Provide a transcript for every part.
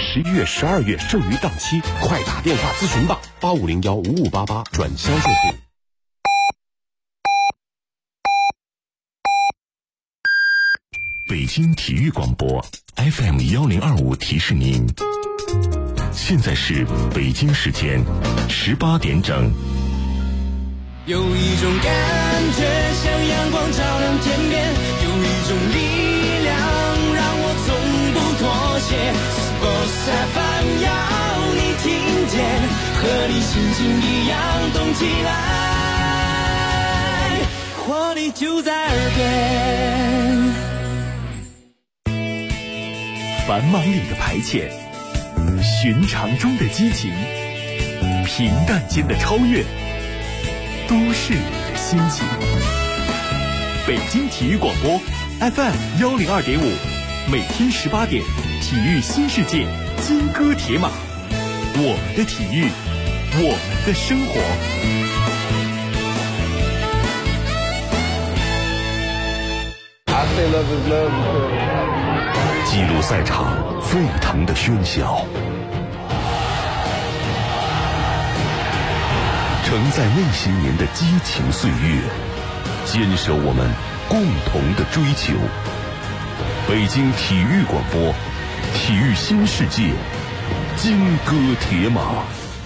11月、12月剩余档期，快打电话咨询吧，85015588转销售部。 北京体育广播 FM1025提示您，现在是北京时间18点整。 有一种感觉像阳光照亮天边，有一种力量让我从不妥协。Sports FM 要你听见，和你心情一样动起来，活力就在耳边。 繁忙里的排遣，寻常中的激情，平淡间的超越，都市里的心情。北京体育广播 FM102.5，每天18点，体育新世界，金戈铁马，我们的体育，我们的生活。 记录赛场沸腾的喧嚣，承载那些年的激情岁月，坚守我们共同的追求。北京体育广播，体育新世界，金戈铁马。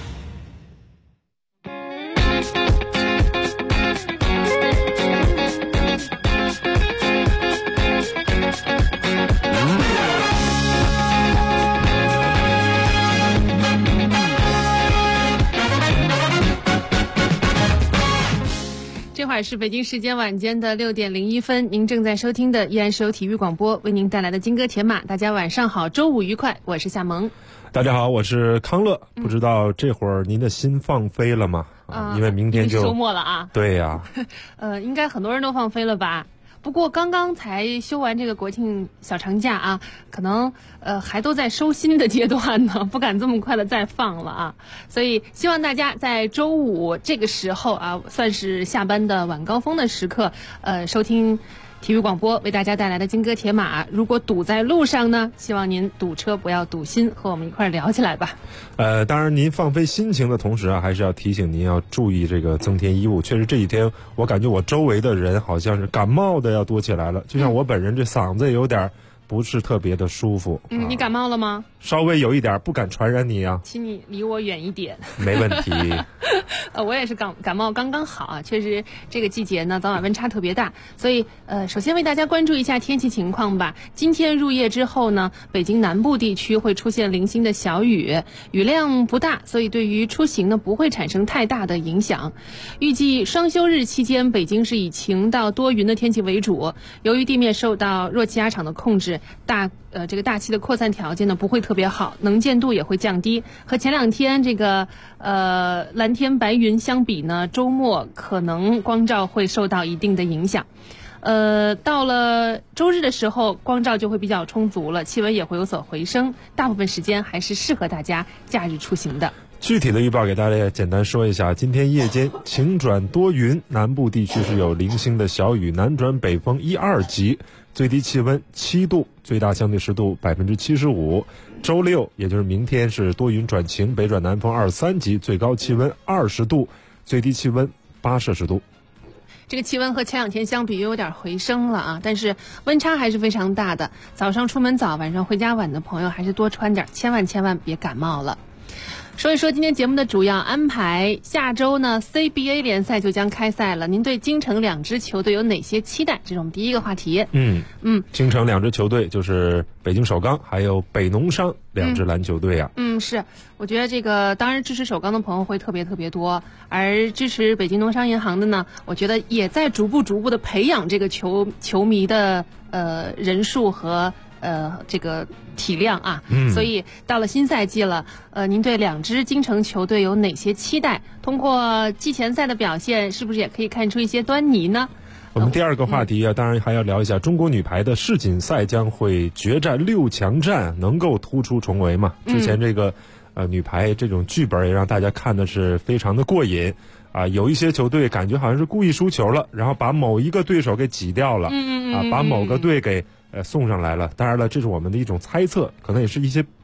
这会儿是北京时间晚间的6点01分，您正在收听的依然是由体育广播为您带来的金戈铁马。大家晚上好，周五愉快，我是夏萌。 大家好，我是康乐。不知道这会儿您的心放飞了吗？因为明天就周末了啊。 对呀。 应该很多人都放飞了吧？不过刚刚才休完这个国庆小长假啊，可能还都在收心的阶段呢，不敢这么快的再放了啊。所以希望大家在周五这个时候啊，算是下班的晚高峰的时刻，收听体育广播为大家带来的金戈铁马。如果堵在路上呢，希望您堵车不要堵心，和我们一块聊起来吧。 当然您放飞心情的同时啊，还是要提醒您要注意这个增添衣物。确实这几天我感觉我周围的人好像是感冒的要多起来了，就像我本人这嗓子也有点不是特别的舒服。 你感冒了吗？ 稍微有一点，不敢传染你啊。 请你离我远一点。 没问题。 我也是感冒刚刚好啊，确实这个季节呢早晚温差特别大，所以首先为大家关注一下天气情况吧。今天入夜之后呢，北京南部地区会出现零星的小雨，雨量不大，所以对于出行呢不会产生太大的影响。预计双休日期间，北京是以晴到多云的天气为主。由于地面受到弱气压场的控制，这个大气的扩散条件呢不会特别好，能见度也会降低。和前两天这个蓝天白云相比呢，周末可能光照会受到一定的影响。到了周日的时候，光照就会比较充足了，气温也会有所回升，大部分时间还是适合大家假日出行的。 具体的预报给大家简单说一下，今天夜间晴转多云，南部地区是有零星的小雨，南转北风1、2级，最低气温7度，最大相对湿度75%。周六也就是明天是多云转晴，北转南风2、3级，最高气温20度，最低气温8摄氏度。 这个气温和前两天相比有点回升了啊，但是温差还是非常大的。早上出门早，晚上回家晚的朋友还是多穿点，千万别感冒了。说一说今天节目的主要安排。下周呢 CBA 联赛就将开赛了，您对京城两支球队有哪些期待？这是我们第一个话题。 京城两支球队就是北京首钢还有北农商两支篮球队啊。 是，我觉得这个当然支持首钢的朋友会特别多，而支持北京农商银行的呢，我觉得也在逐步的培养这个球迷的人数和这个体量啊。所以到了新赛季了，您对两支京城球队有哪些期待？通过季前赛的表现，是不是也可以看出一些端倪呢？ 我们第二个话题啊，当然还要聊一下中国女排的世锦赛将会决战6强战，能够突出重围吗？之前这个女排这种剧本也让大家看的是非常的过瘾啊。有一些球队感觉好像是故意输球了，然后把某一个对手给挤掉了，把某个队给送上来了。当然了，这是我们的一种猜测，可能也是一些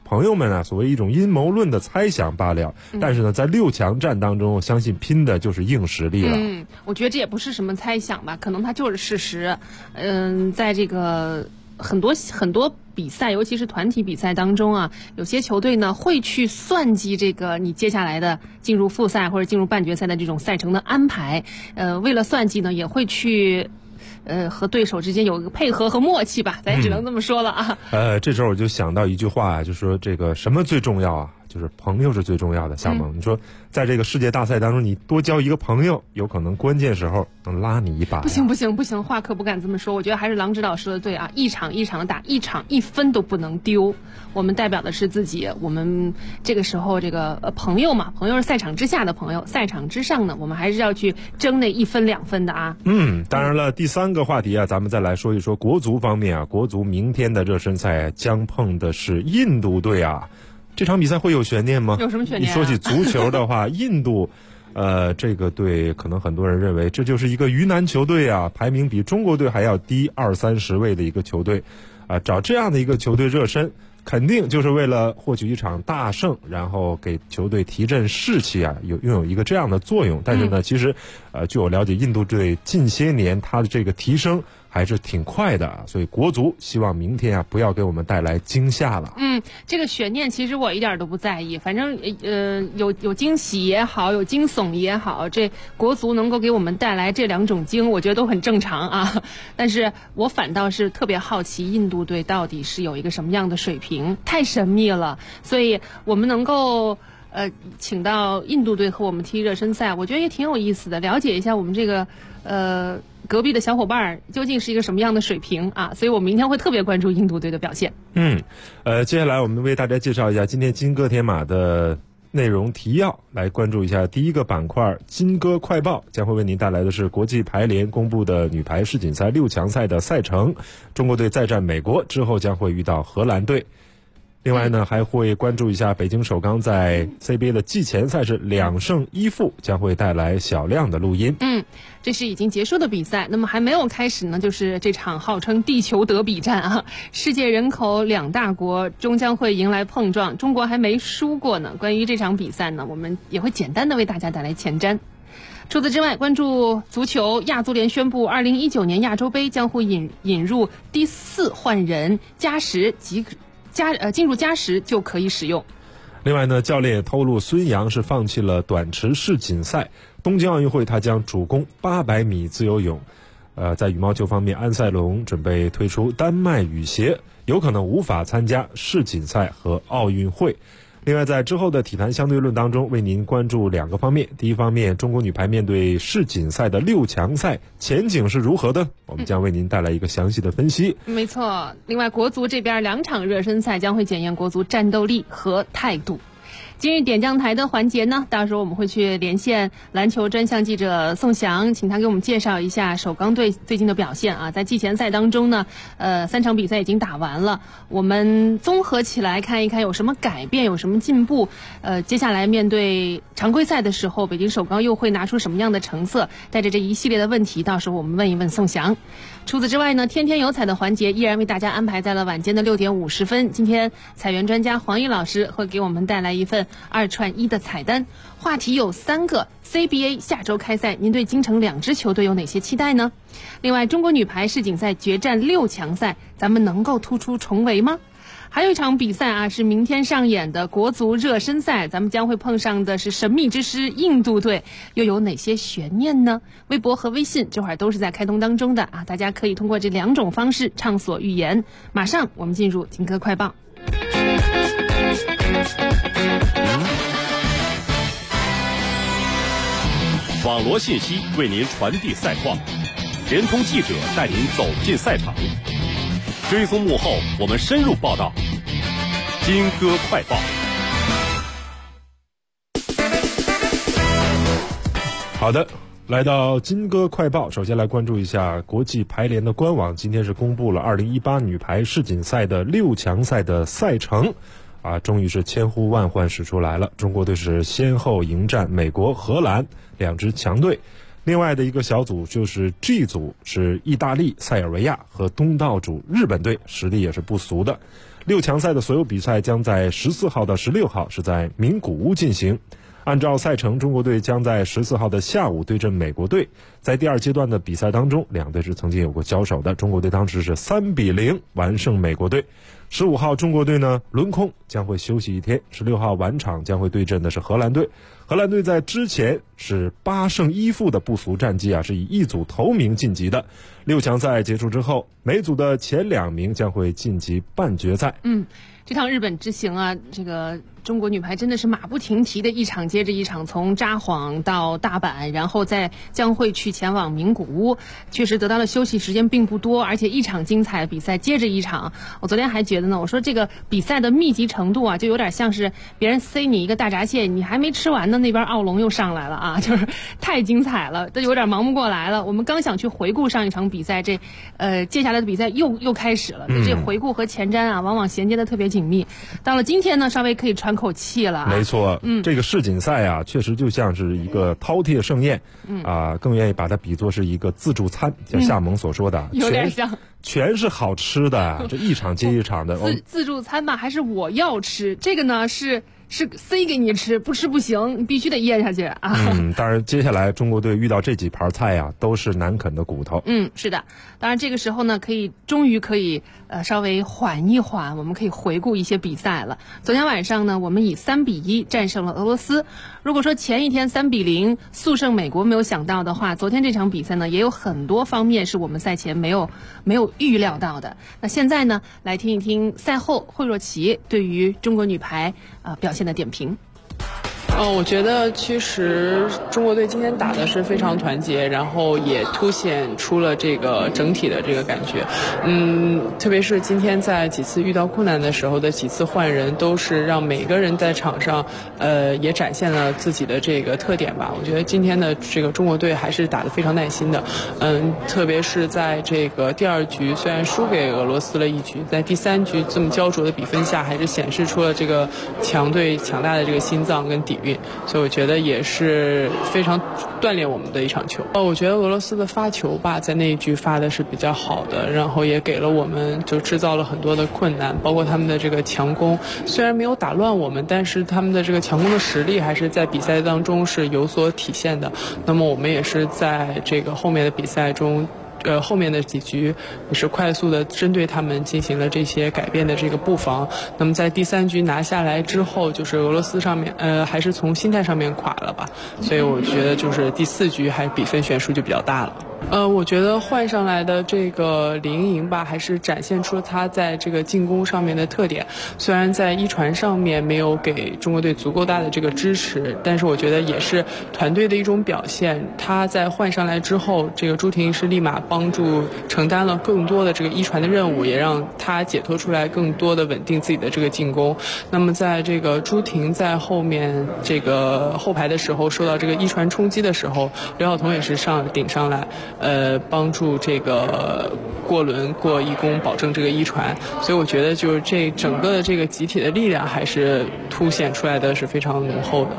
朋友们啊所谓一种阴谋论的猜想罢了。但是呢，在6强战当中，我相信拼的就是硬实力了。 我觉得这也不是什么猜想吧，可能它就是事实。在这个很多比赛，尤其是团体比赛当中啊，有些球队呢会去算计这个你接下来的进入复赛或者进入半决赛的这种赛程的安排。为了算计呢，也会去和对手之间有一个配合和默契吧，咱也只能这么说了啊。 这时候我就想到一句话，就说这个什么最重要啊？就是朋友是最重要的。夏萌，你说在这个世界大赛当中，你多交一个朋友，有可能关键时候能拉你一把。 不行，话可不敢这么说。我觉得还是郎指导说的对啊，一场一场打，一场1分都不能丢。我们代表的是自己，我们这个时候这个朋友嘛，朋友是赛场之下的朋友，赛场之上呢，我们还是要去争那1分2分的啊。 当然了，第3个话题啊，咱们再来说一说国足方面啊。国足明天的热身赛将碰的是印度队啊。这场比赛会有悬念吗？ 有什么悬念啊？ 你说起足球的话，印度，这个队可能很多人认为这就是一个鱼腩球队啊，排名比中国队还要低20-30位的一个球队，找这样的一个球队热身，肯定就是为了获取一场大胜，然后给球队提振士气啊，拥有一个这样的作用。但是呢，其实，据我了解，印度队近些年它的这个提升还是挺快的，所以国足希望明天啊不要给我们带来惊吓了。 这个悬念其实我一点都不在意，反正有惊喜也好，有惊悚也好，这国足能够给我们带来这2种惊，我觉得都很正常啊。但是我反倒是特别好奇印度队到底是有一个什么样的水平，太神秘了。所以我们能够请到印度队和我们踢热身赛，我觉得也挺有意思的，了解一下我们这个隔壁的小伙伴究竟是一个什么样的水平啊？所以我明天会特别关注印度队的表现。 接下来我们为大家介绍一下今天金戈铁马的内容提要，来关注一下第一个板块金戈快报，将会为您带来的是国际排联公布的女排世锦赛6强赛的赛程，中国队再战美国之后将会遇到荷兰队。另外呢，还会关注一下北京首钢在 CBA 的季前赛事2胜1负，将会带来小量的录音。 这是已经结束的比赛，那么还没有开始呢，就是这场号称地球德比战啊，世界人口2大国终将会迎来碰撞，中国还没输过呢。关于这场比赛呢，我们也会简单的为大家带来前瞻。除此之外，关注足球，亚足联宣布2019年亚洲杯将会引入第4换人加时进入加时就可以使用。 另外呢，教练也透露孙杨是放弃了短池世锦赛，东京奥运会他将主攻800米自由泳。在羽毛球方面，安塞龙准备退出丹麦羽协，有可能无法参加世锦赛和奥运会。另外，在之后的体坛相对论当中，为您关注2个方面。第一方面，中国女排面对世锦赛的6强赛前景是如何的？我们将为您带来一个详细的分析。 没错，另外国足这边2场热身赛将会检验国足战斗力和态度。今日点将台的环节呢，到时候我们会去连线篮球专项记者宋翔，请他给我们介绍一下首钢队最近的表现啊。在季前赛当中呢，3场比赛已经打完了，我们综合起来看一看有什么改变，有什么进步。接下来面对常规赛的时候，北京首钢又会拿出什么样的成色？带着这一系列的问题，到时候我们问一问宋翔。除此之外呢，天天有彩的环节依然为大家安排在了晚间的6点50分。今天彩员专家黄奕老师会给我们带来一份2串1的彩单，话题有3个。CBA 下周开赛，您对京城2支球队有哪些期待呢？另外，中国女排世锦赛决战6强赛，咱们能够突出重围吗？还有一场比赛啊，是明天上演的国足热身赛，咱们将会碰上的是神秘之师印度队，又有哪些悬念呢？微博和微信这会儿都是在开通当中的啊，大家可以通过这2种方式畅所欲言。马上我们进入金戈快报。 网罗信息为您传递赛况，联通记者带您走进赛场，追踪幕后，我们深入报道。金戈快报。 好的，来到金戈快报，首先来关注一下国际排联的官网，今天是公布了2018女排世锦赛的6强赛的赛程。终于是千呼万唤始出来了。中国队是先后迎战美国、荷兰2支强队，另外的一个小组就是 G 组，是意大利、塞尔维亚和东道主日本队，实力也是不俗的。 6强赛的所有比赛将在14号到16号是在名古屋进行。按照赛程，中国队将在14号的下午对阵美国队。在第2阶段的比赛当中，两队是曾经有过交手的，中国队当时是3-0完胜美国队。15号中国队呢轮空，将会休息1天。16号晚场将会对阵的是荷兰队。荷兰队在之前是8胜1负的不俗战绩啊，是以一组头名晋级的。6强赛结束之后，每组的前2名将会晋级半决赛。 这趟日本之行啊，这个中国女排真的是马不停蹄的一场接着一场，从札幌到大阪，然后再将会去前往名古屋，确实得到的休息时间并不多，而且一场精彩的比赛接着一场。我昨天还觉得呢，我说这个比赛的密集程度啊，就有点像是别人塞你一个大闸蟹，你还没吃完呢，那边奥龙又上来了啊，就是太精彩了，都有点忙不过来了。我们刚想去回顾上一场比赛，接下来的比赛又开始了。这回顾和前瞻啊，往往衔接的特别紧密。到了今天呢，稍微可以喘口气了。 没错，这个世锦赛啊，确实就像是一个饕餮盛宴，更愿意把它比作是一个自助餐，像夏萌所说的， 有点像， 全是好吃的，这一场接一场的。 自助餐吧，还是我要吃？这个呢是塞给你吃，不吃不行，你必须得咽下去啊。 当然接下来中国队遇到这几盘菜啊，都是难啃的骨头。 是的。当然这个时候呢，终于可以稍微缓一缓，我们可以回顾一些比赛了。昨天晚上呢，我们以3-1战胜了俄罗斯。如果说前一天3-0速胜美国没有想到的话，昨天这场比赛呢，也有很多方面是我们赛前没有预料到的。那现在呢，来听一听赛后惠若琪对于中国女排表现的点评。 我觉得其实中国队今天打的是非常团结，然后也凸显出了这个整体的这个感觉。特别是今天在几次遇到困难的时候的几次换人，都是让每个人在场上也展现了自己的这个特点吧。我觉得今天的这个中国队还是打得非常耐心的。特别是在这个第2局虽然输给俄罗斯了1局，在第3局这么焦灼的比分下，还是显示出了这个强队强大的这个心脏跟底蕴。所以我觉得也是非常锻炼我们的一场球。我觉得俄罗斯的发球吧，在那一局发的是比较好的，然后也给了我们就制造了很多的困难，包括他们的这个强攻，虽然没有打乱我们，但是他们的这个强攻的实力还是在比赛当中是有所体现的。那么我们也是在这个后面的比赛中。后面的几局也是快速的针对他们进行了这些改变的这个布防。那么在第3局拿下来之后，就是俄罗斯上面还是从心态上面垮了吧，所以我觉得就是第4局还比分悬殊就比较大了。我觉得换上来的这个李盈莹吧，还是展现出她在这个进攻上面的特点。虽然在一传上面没有给中国队足够大的这个支持，但是我觉得也是团队的一种表现。她在换上来之后，这个朱婷是立马帮助承担了更多的这个一传的任务，也让她解脱出来更多的稳定自己的这个进攻。那么在这个朱婷在后面这个后排的时候，受到这个一传冲击的时候，刘晓彤也是顶上来。帮助这个过轮过一攻，保证这个一传，所以我觉得就是这整个的这个集体的力量还是凸显出来的是非常浓厚的。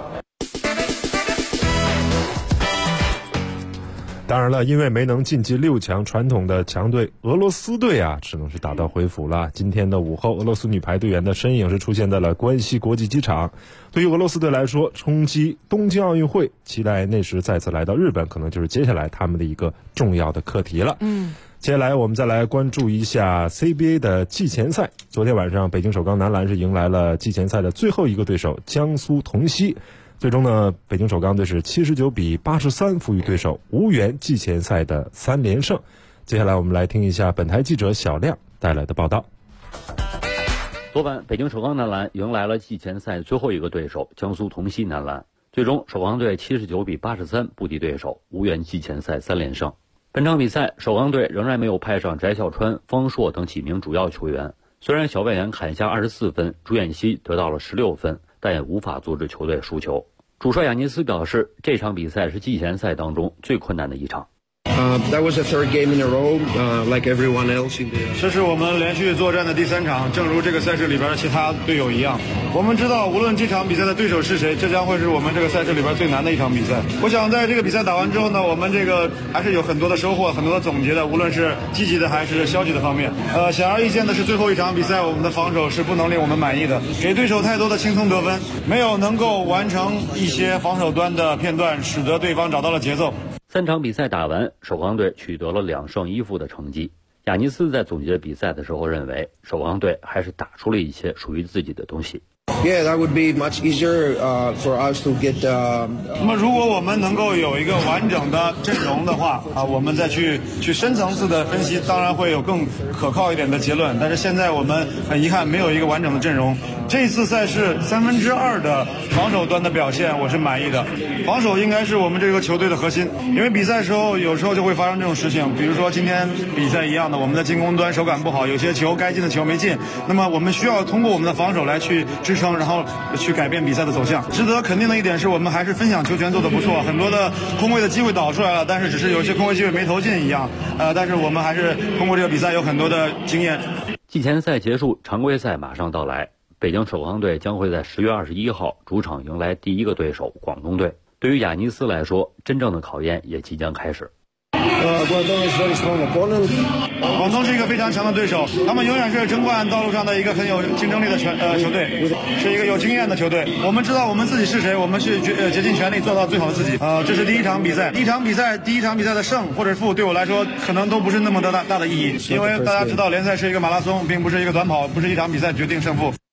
当然了，因为没能晋级6强，传统的强队俄罗斯队啊，只能是打道回府了。今天的午后，俄罗斯女排队员的身影是出现在了关西国际机场。对于俄罗斯队来说，冲击东京奥运会，期待那时再次来到日本，可能就是接下来他们的一个重要的课题了。接下来我们再来关注一下 CBA 的季前赛。昨天晚上，北京首钢男篮是迎来了季前赛的最后一个对手江苏铜溪。最终呢，北京首钢队是79-83负于对手，无缘季前赛的3连胜。接下来我们来听一下本台记者小亮带来的报道。 昨晚，北京首钢男篮迎来了季前赛最后一个对手江苏铜溪男篮，最终首钢队79-83不敌对手，无缘季前赛3连胜。本场比赛，首钢队仍然没有派上翟孝川、方硕等几名主要球员。虽然小外援砍下24分，朱彦西得到了16分，但也无法阻止球队输球。主帅亚尼斯表示，这场比赛是季前赛当中最困难的一场。 That was the third game in a row, like everyone else in the. 这是我们连续作战的第3场，正如这个赛事里边的其他队友一样。我们知道，无论这场比赛的对手是谁，这将会是我们这个赛事里边最难的一场比赛。我想在这个比赛打完之后呢，我们这个还是有很多的收获，很多的总结的，无论是积极的还是消极的方面。显而易见的是，最后一场比赛我们的防守是不能令我们满意的，给对手太多的轻松得分，没有能够完成一些防守端的片段，使得对方找到了节奏。 3场比赛打完，首钢队取得了2胜1负的成绩。亚尼斯在总结比赛的时候认为，首钢队还是打出了一些属于自己的东西。 Yeah, that would be much easier for us to get. 那么，如果我们能够有一个完整的阵容的话，我们再去深层次的分析，当然会有更可靠一点的结论。但是现在我们很遗憾没有一个完整的阵容。这次赛事2/3的防守端的表现，我是满意的。防守应该是我们这个球队的核心，因为比赛时候有时候就会发生这种事情，比如说今天比赛一样的，我们的进攻端手感不好，有些球该进的球没进，那么我们需要通过我们的防守来去支撑，然后去改变比赛的走向。值得肯定的一点是我们还是分享球权做得不错，很多的空位的机会导出来了，但是只是有些空位机会没投进一样。但是我们还是通过这个比赛有很多的经验。 季前赛结束，常规赛马上到来。北京首钢队将会在10月21号主场迎来第一个对手广东队。对于亚尼斯来说，真正的考验也即将开始。 广东是一个非常强的对手，他们永远是争冠道路上的一个很有竞争力的球队，是一个有经验的球队。我们知道我们自己是谁，我们是竭尽全力做到最好的自己。这是第一场比赛，第一场比赛的胜或者负对我来说可能都不是那么大的意义，因为大家知道联赛是一个马拉松，并不是一个短跑，不是一场比赛决定胜负。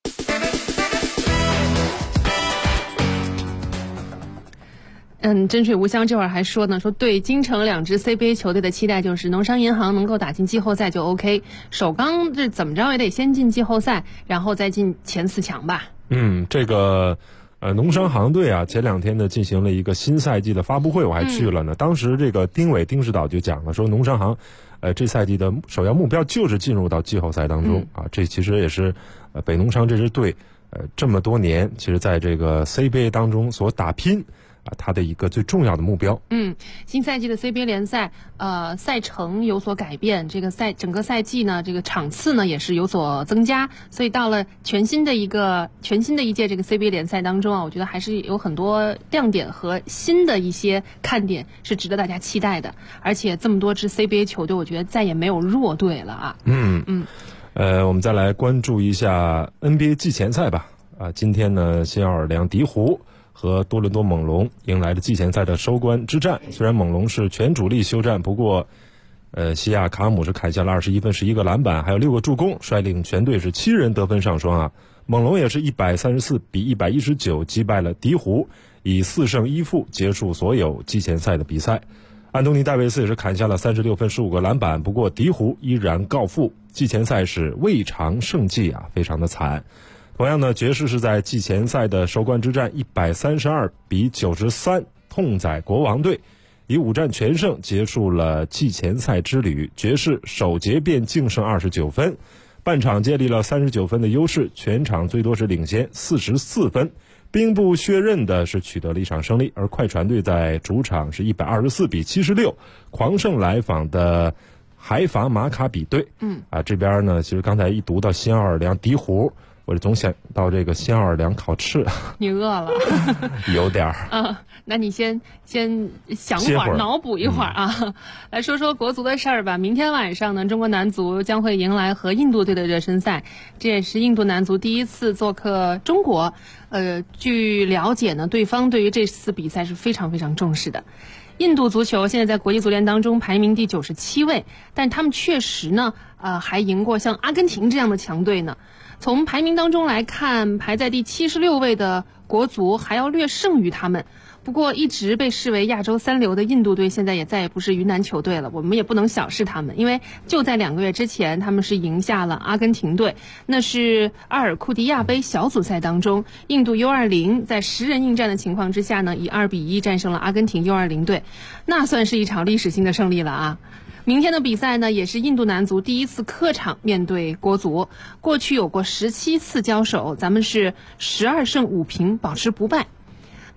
真水无香这会儿还说呢，说对京城2支 CBA 球队的期待就是农商银行能够打进季后赛就 OK， 首钢这怎么着也得先进季后赛，然后再进前4强吧。 这个农商行队啊，前2天呢进行了一个新赛季的发布会，我还去了呢。当时这个丁指导就讲了，说农商行这赛季的首要目标就是进入到季后赛当中啊。这其实也是北农商这支队这么多年其实在这个 CBA 当中所打拼他的一个最重要的目标。 新赛季的 CBA 联赛赛程有所改变，这个整个赛季呢，这个场次呢也是有所增加，所以到了全新的一届这个 CBA 联赛当中啊，我觉得还是有很多亮点和新的一些看点是值得大家期待的。而且这么多支 CBA 球队，我觉得再也没有弱队了啊。 我们再来关注一下 NBA 季前赛吧。今天呢，新奥尔良鹈鹕和多伦多猛龙迎来了季前赛的收官之战。虽然猛龙是全主力休战，不过西亚卡姆是砍下了21分、11个篮板，还有6个助攻，率领全队是7人得分上双啊。猛龙也是134比119击败了鹈鹕，以4胜1负结束所有季前赛的比赛。安东尼戴维斯也是砍下了36分、15个篮板，不过鹈鹕依然告负。季前赛是未尝胜绩啊，非常的惨。同样呢，爵士是在季前赛的收官之战132比93痛宰国王队，以5战全胜结束了季前赛之旅。爵士首节便净胜29分，半场建立了39分的优势，全场最多是领先44分。兵不血刃的是取得了一场胜利，而快船队在主场是124比76狂胜来访的海法马卡比队。这边呢，其实刚才一读到新奥尔良鹈鹕，我就总想到这个新奥尔良烤翅。 你饿了？ 有点儿。 那你先想会儿，脑补一会儿啊。来说说国足的事儿吧。明天晚上呢，中国男足将会迎来和印度队的热身赛，这也是印度男足第一次做客中国。据了解呢，对方对于这次比赛是非常非常重视的。印度足球现在在国际足联当中排名第97位，但他们确实呢，还赢过像阿根廷这样的强队呢。从排名当中来看，排在第76位的国足还要略胜于他们。不过一直被视为亚洲3流的印度队现在也再也不是云南球队了，我们也不能小视他们，因为就在2个月之前他们是赢下了阿根廷队。那是阿尔库迪亚杯小组赛当中，印度 U20 在10人应战的情况之下呢，以2比1战胜了阿根廷 U20 队，那算是一场历史性的胜利了啊。明天的比赛呢，也是印度男足第一次客场面对国足，过去有过17次交手，咱们是12胜5平保持不败。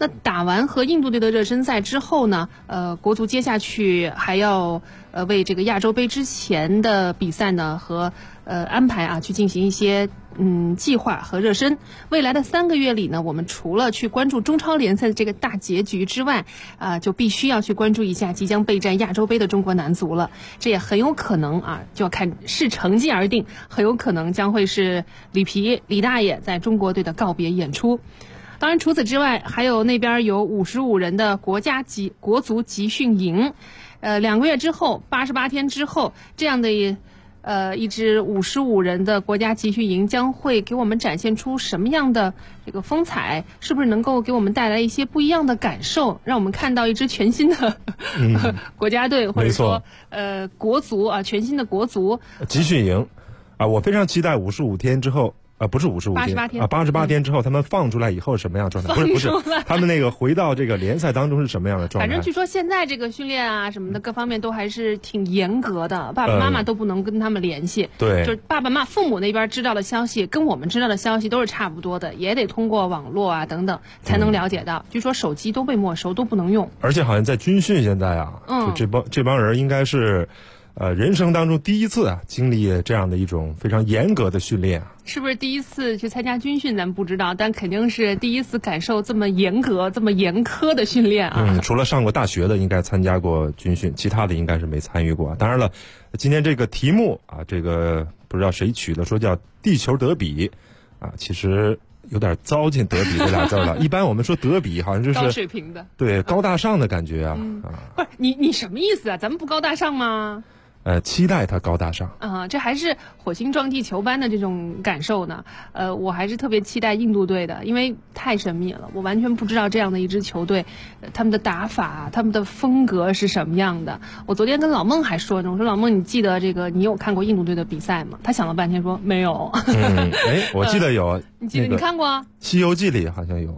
那打完和印度队的热身赛之后呢，国足接下去还要为这个亚洲杯之前的比赛呢和安排啊去进行一些计划和热身。未来的3个月里呢，我们除了去关注中超联赛的这个大结局之外，就必须要去关注一下即将备战亚洲杯的中国男足了。这也很有可能啊，就要看视成绩而定，很有可能将会是李大爷在中国队的告别演出。当然，除此之外，还有那边有55人的国足集训营，2个月之后，88天之后，这样的一支55人的国家集训营将会给我们展现出什么样的这个风采？是不是能够给我们带来一些不一样的感受，让我们看到一支全新的国家队，或者说国足啊，全新的国足集训营啊，我非常期待55天之后。不是55天 ，88天 88天之后他们放出来以后什么样的状态？不是，他们那个回到这个联赛当中是什么样的状态？ 反正据说现在这个训练啊什么的各方面都还是挺严格的，爸爸妈妈都不能跟他们联系。 对， 就是父母那边知道的消息跟我们知道的消息都是差不多的，也得通过网络啊等等才能了解到。据说手机都被没收，都不能用。 而且好像在军训现在啊，就这帮人应该是。人生当中第一次啊，经历这样的一种非常严格的训练啊， 是不是第一次去参加军训咱们不知道，但肯定是第一次感受这么严格、这么严苛的训练啊。 除了上过大学的应该参加过军训，其他的应该是没参与过。当然了，今天这个题目啊，这个不知道谁取的，说叫地球德比啊，其实有点糟践德比这俩字了。一般我们说德比好像就是高水平的， 对，高大上的感觉啊。 不是你什么意思啊？咱们不高大上吗？ 期待它高大上啊，这还是火星撞地球般的这种感受呢。我还是特别期待印度队的，因为太神秘了，我完全不知道这样的一支球队，他们的打法、他们的风格是什么样的。我昨天跟老孟还说呢，我说老孟，你记得这个你有看过印度队的比赛吗？他想了半天说没有。 我记得有， 你记得你看过《 西游记》里好像有。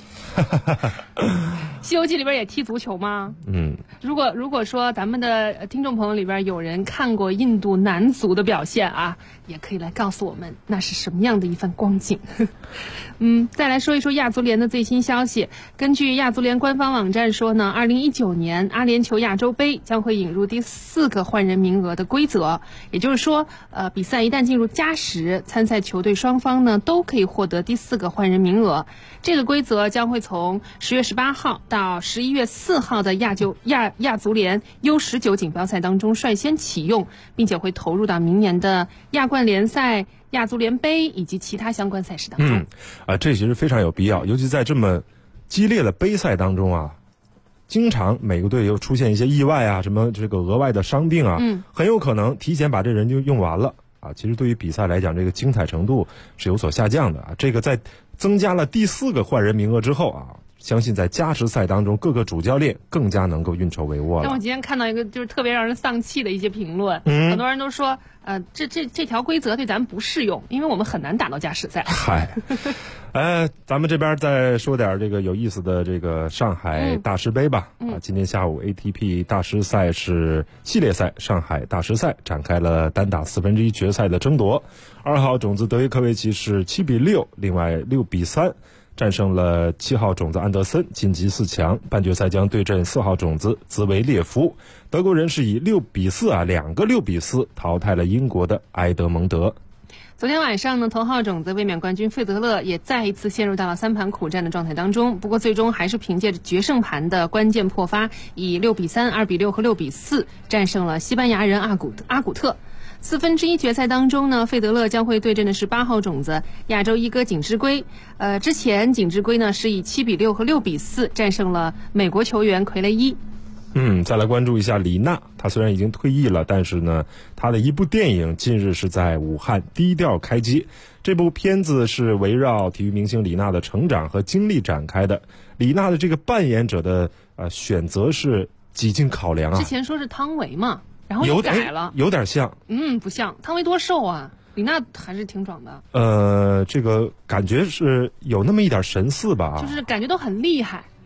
西游记里边也踢足球吗？如果说咱们的听众朋友里边有人看过印度男足的表现啊，也可以来告诉我们那是什么样的一番光景。再来说一说亚足联的最新消息。根据亚足联官方网站说呢，2019年阿联酋亚洲杯将会引入第4个换人名额的规则，也就是说，比赛一旦进入加时，参赛球队双方呢都可以获得第4个换人名额。这个规则将会从10月18号到11月4号的亚足联 U19 锦标赛当中率先启用，并且会投入到明年的亚冠联赛、亚足联杯以及其他相关赛事当中。 这其实非常有必要，尤其在这么激烈的杯赛当中啊，经常每个队又出现一些意外啊，什么这个额外的伤病啊，很有可能提前把这人就用完了啊。其实对于比赛来讲，这个精彩程度是有所下降的啊。这个在增加了第4个换人名额之后啊，相信在加时赛当中，各个主教练更加能够运筹帷幄了。 但我今天看到一个就是特别让人丧气的一些评论，很多人都说，这条规则对咱们不适用，因为我们很难打到加时赛。 咱们这边再说点这个有意思的这个上海大师杯吧。今天下午 ATP 大师赛是系列赛上海大师赛展开了单打1/4决赛的争夺。2号种子德约科维奇是7比6，另外6比3。战胜了7号种子安德森，晋级4强。半决赛将对阵4号种子兹维列夫。德国人是以6比4两个6比4淘汰了英国的埃德蒙德。 昨天晚上呢，头号种子卫冕冠军费德勒也再一次陷入到了3盘苦战的状态当中，不过最终还是凭借着决胜盘的关键破发，以6比3、2比6和6比4战胜了西班牙人阿古特。1/4决赛当中呢，费德勒将会对阵的是8号种子亚洲一哥景之圭。之前景之圭呢是以7比6和6比4战胜了美国球员奎雷伊。 再来关注一下李娜，她虽然已经退役了，但是呢，她的一部电影近日是在武汉低调开机。这部片子是围绕体育明星李娜的成长和经历展开的。李娜的这个扮演者的选择是几经考量啊。 之前说是汤唯嘛，然后又改了， 有点像。 不像，汤唯多瘦啊，李娜还是挺壮的。 这个感觉是有那么一点神似吧， 就是感觉都很厉害。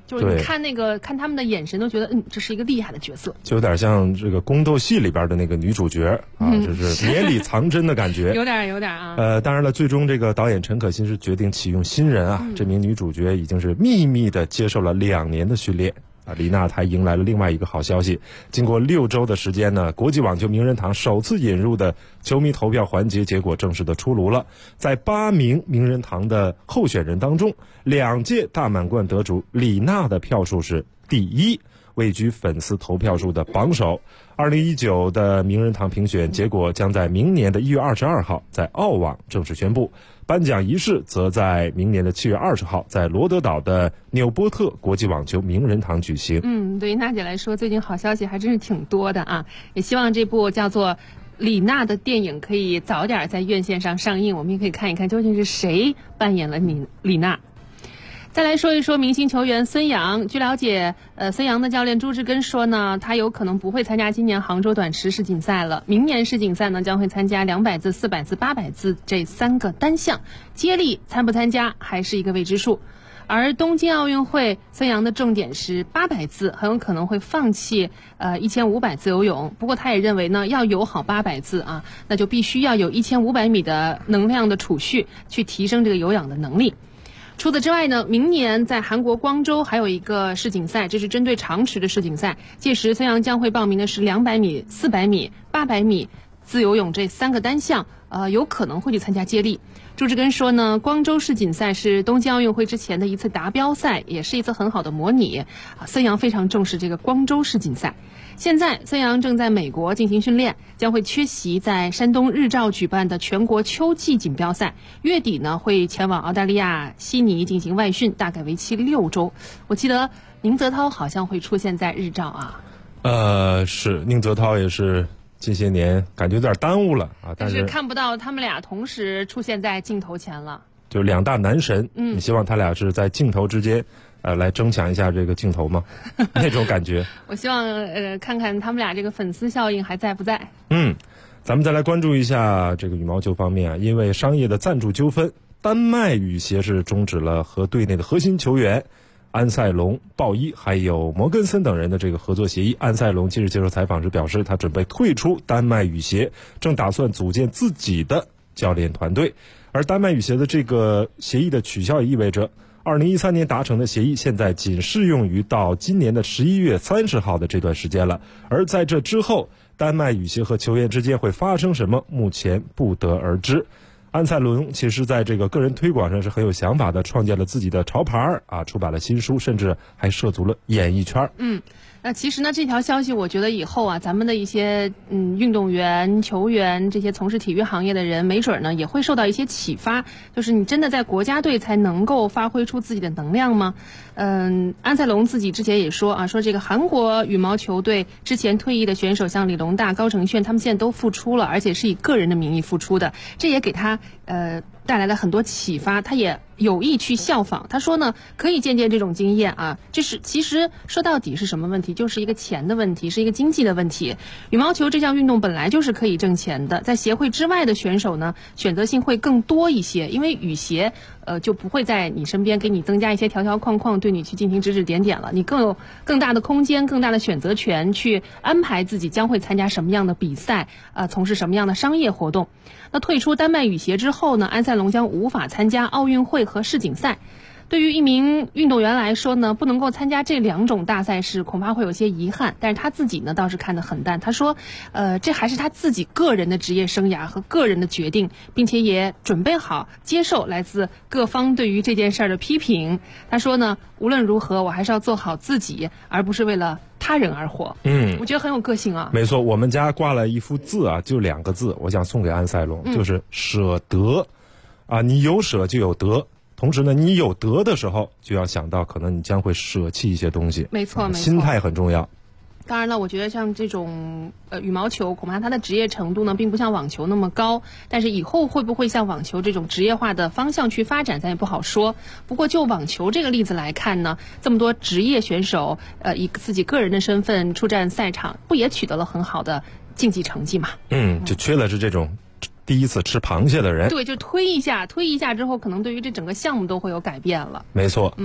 就是你看他们的眼神都觉得这是一个厉害的角色， 就有点像这个宫斗戏里边的那个女主角就是绵里藏针的感觉。 有点啊。 当然了，最终这个导演陈可辛是决定启用新人啊，这名女主角已经是秘密的接受了2年的训练。李娜还迎来了另外一个好消息，经过6周的时间呢，国际网球名人堂首次引入的球迷投票环节结果正式的出炉了。在8名名人堂的候选人当中，2届大满贯得主李娜的票数是第1，位居粉丝投票数的榜首。2019的名人堂评选结果将在明年的1月22号在澳网正式宣布，颁奖仪式则在明年的7月20号在罗德岛的纽波特国际网球名人堂举行。 对于娜姐来说，最近好消息还真是挺多的啊！也希望这部叫做李娜的电影可以早点在院线上上映，我们也可以看一看究竟是谁扮演了李娜。再来说一说明星球员孙杨。据了解，孙杨的教练朱志根说呢，他有可能不会参加今年杭州短池世锦赛了。明年世锦赛呢，将会参加200字、400字、800字这3个单项，接力参不参加还是一个未知数。而东京奥运会，孙杨的重点是800字，很有可能会放弃1500自由泳。不过他也认为呢，要游好800字啊，那就必须要有1500米的能量的储蓄，去提升这个有氧的能力。除此之外呢，明年在韩国光州还有一个世锦赛，这是针对长池的世锦赛。届时孙杨将会报名的是200米、400米、800米自由泳这3个单项，有可能会去参加接力。朱志根说呢，光州世锦赛是东京奥运会之前的一次达标赛，也是一次很好的模拟。孙杨非常重视这个光州世锦赛。现在孙杨正在美国进行训练，将会缺席在山东日照举办的全国秋季锦标赛。月底呢会前往澳大利亚悉尼进行外训，大概为期6周。我记得宁泽涛好像会出现在日照啊。 是宁泽涛也是近些年感觉有点耽误了啊， 但是看不到他们俩同时出现在镜头前了。 就2大男神，你希望他俩是在镜头之间来争抢一下这个镜头吗？那种感觉。 我希望看看他们俩这个粉丝效应还在不在。 咱们再来关注一下这个羽毛球方面啊，因为商业的赞助纠纷，丹麦羽协是终止了和队内的核心球员安塞龙、鲍伊还有摩根森等人的这个合作协议。安塞龙近日接受采访时表示，他准备退出丹麦羽协，正打算组建自己的教练团队。而丹麦羽协的这个协议的取消也意味着2013年达成的协议现在仅适用于到今年的11月30号的这段时间了。而在这之后，丹麦羽协和球员之间会发生什么，目前不得而知。安塞龙其实在这个个人推广上是很有想法的，创建了自己的潮牌出版了新书，甚至还涉足了演艺圈。 那其实呢，这条消息我觉得以后啊，咱们的一些运动员、球员这些从事体育行业的人，没准呢也会受到一些启发。就是你真的在国家队才能够发挥出自己的能量吗？安塞龙自己之前也说说这个韩国羽毛球队之前退役的选手，像李龙大、高承炫，他们现在都复出了，而且是以个人的名义复出的，这也给他带来了很多启发，他也有意去效仿。他说呢，可以借鉴这种经验啊，这是其实说到底是什么问题，就是一个钱的问题，是一个经济的问题。羽毛球这项运动本来就是可以挣钱的，在协会之外的选手呢，选择性会更多一些，因为羽协就不会在你身边给你增加一些条条框框，对你去进行指指点点了，你更有更大的空间、更大的选择权去安排自己将会参加什么样的比赛，从事什么样的商业活动。那退出丹麦羽协之后呢，安塞龙将无法参加奥运会和世锦赛。对于一名运动员来说呢，不能够参加这2种大赛事，恐怕会有些遗憾。但是他自己呢，倒是看得很淡。他说，这还是他自己个人的职业生涯和个人的决定，并且也准备好接受来自各方对于这件事儿的批评。他说呢，无论如何，我还是要做好自己，而不是为了他人而活。我觉得很有个性啊。 没错，我们家挂了一幅字啊，就2个字，我想送给安塞龙，就是舍得啊，你有舍就有得。同时呢，你有得的时候，就要想到可能你将会舍弃一些东西。 没错， 心态很重要。 当然了，我觉得像这种羽毛球，恐怕它的职业程度呢，并不像网球那么高。但是以后会不会像网球这种职业化的方向去发展，咱也不好说。不过就网球这个例子来看呢，这么多职业选手，以自己个人的身份出战赛场，不也取得了很好的竞技成绩嘛？ 就缺的是这种第一次吃螃蟹的人。 对，就推一下之后，可能对于这整个项目都会有改变了。 没错。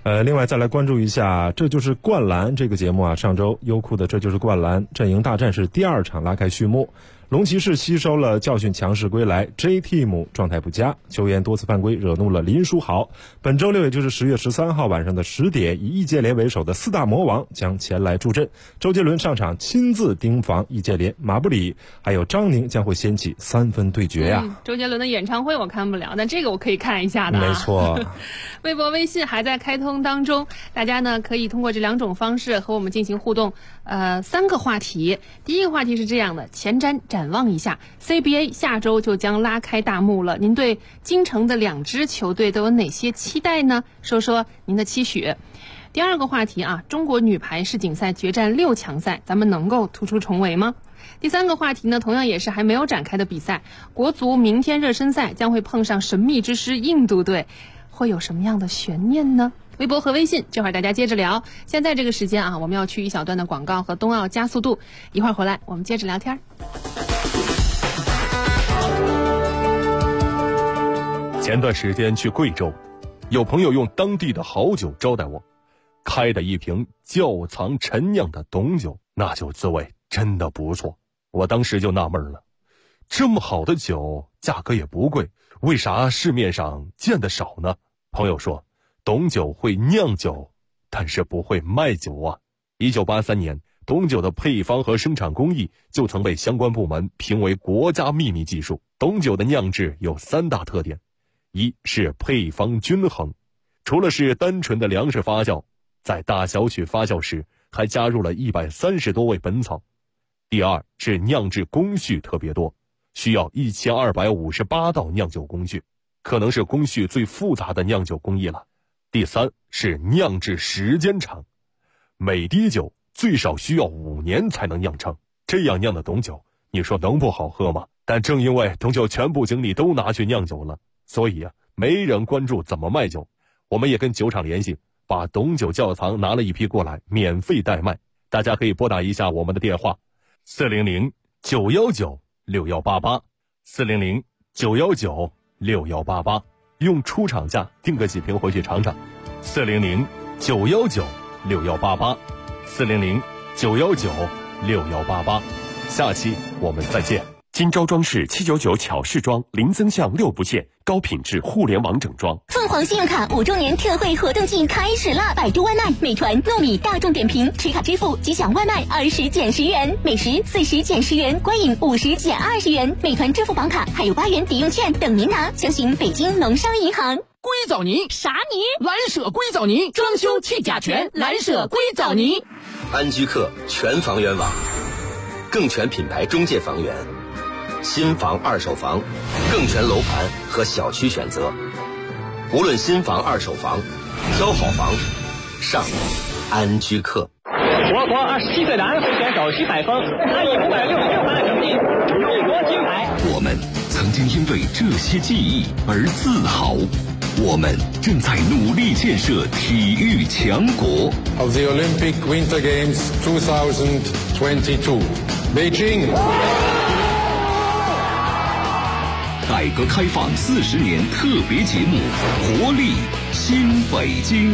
另外再来关注一下《这就是灌篮》这个节目啊，上周优酷的《这就是灌篮》阵营大战是第2场拉开序幕。龙骑士吸收了教训，强势归来 ，J-Team 状态不佳，球员多次犯规，惹怒了林书豪。本周6，也就是10月13号晚上的10点，以易建联为首的4大魔王将前来助阵。周杰伦上场亲自盯防易建联，马布里还有张宁将会掀起3分对决呀。 周杰伦的演唱会我看不了，但这个我可以看一下的。 没错。 微博、微信还在开通当中，大家呢可以通过这2种方式和我们进行互动。3个话题。第一个话题是这样的：前瞻展望一下 CBA 下周就将拉开大幕了，您对京城的2支球队都有哪些期待呢？说说您的期许。第二个话题啊，中国女排世锦赛决战6强赛，咱们能够突出重围吗？第三个话题呢，同样也是还没有展开的比赛，国足明天热身赛将会碰上神秘之师印度队，会有什么样的悬念呢？微博和微信，这会儿大家接着聊。现在这个时间啊，我们要去一小段的广告和冬奥加速度，一会儿回来我们接着聊天。 前段时间去贵州，有朋友用当地的好酒招待我，开的一瓶窖藏陈酿的董酒，那酒滋味真的不错。我当时就纳闷了，这么好的酒价格也不贵，为啥市面上见得少呢？朋友说，董酒会酿酒，但是不会卖酒啊。1983年，董酒的配方和生产工艺就曾被相关部门评为国家秘密技术。董酒的酿制有3大特点，一是配方均衡，除了是单纯的粮食发酵，在大小曲发酵时还加入了130多味本草。第二是酿制工序特别多，需要1258道酿酒工序，可能是工序最复杂的酿酒工艺了。第三是酿制时间长，每滴酒最少需要5年才能酿成，这样酿的董酒，你说能不好喝吗？但正因为董酒全部精力都拿去酿酒了，所以没人关注怎么卖酒。我们也跟酒厂联系，把董酒窖藏拿了一批过来，免费代卖。大家可以拨打一下我们的电话400-919-6188 400-919-6188，用出厂价订个几瓶回去尝尝。400-919-6188 400-919-6188，下期我们再见。 金招装饰799巧饰装，零增项6不限，高品质互联网整装。 凤凰信用卡5周年特惠活动季开始啦！百度外卖、美团、糯米、大众点评持卡支付即享外卖20减10元，美食40减10元，观影50减20元。美团支付宝卡还有8元抵用券等您拿，详询北京农商银行。 硅藻泥啥泥？ 蓝舍硅藻泥，装修去甲醛，蓝舍硅藻泥。 安居客全房源网，更全品牌中介房源，新房、二手房，更全楼盘和小区选择。无论新房、二手房，挑好房，上安居客。 我国27岁的安徽选手徐海峰，他以566分的成绩入国金牌。 我们曾经因为这些记忆而自豪，我们正在努力建设体育强国。 Of the Olympic Winter Games 2022, Beijing。 改革开放40年特别节目，活力新北京。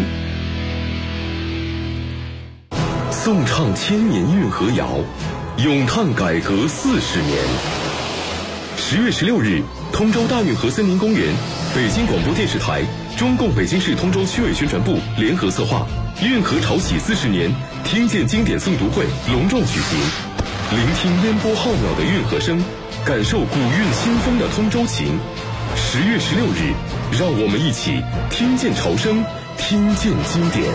颂唱千年运河谣，咏叹改革40年。10月16日，通州大运河森林公园，北京广播电视台、中共北京市通州区委宣传部联合策划，运河潮起40年听见经典诵读会隆重举行，聆听烟波浩渺的运河声，感受古韵新风的通州情。10月16日，让我们一起听见潮声，听见经典。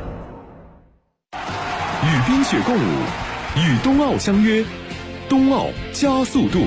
与冰雪共舞，与冬奥相约，冬奥加速度。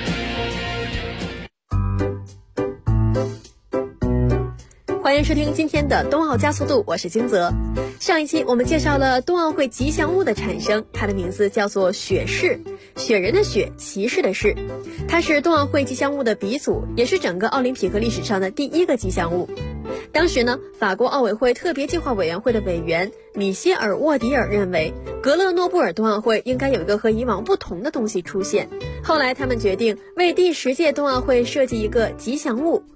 欢迎收听今天的冬奥加速度，我是金泽。上一期我们介绍了冬奥会吉祥物的产生，它的名字叫做雪士，雪人的雪，骑士的士。它是冬奥会吉祥物的鼻祖，也是整个奥林匹克历史上的第一个吉祥物。当时呢，法国奥委会特别计划委员会的委员米歇尔·沃迪尔认为，格勒诺布尔冬奥会应该有一个和以往不同的东西出现。后来他们决定为第10届冬奥会设计一个吉祥物。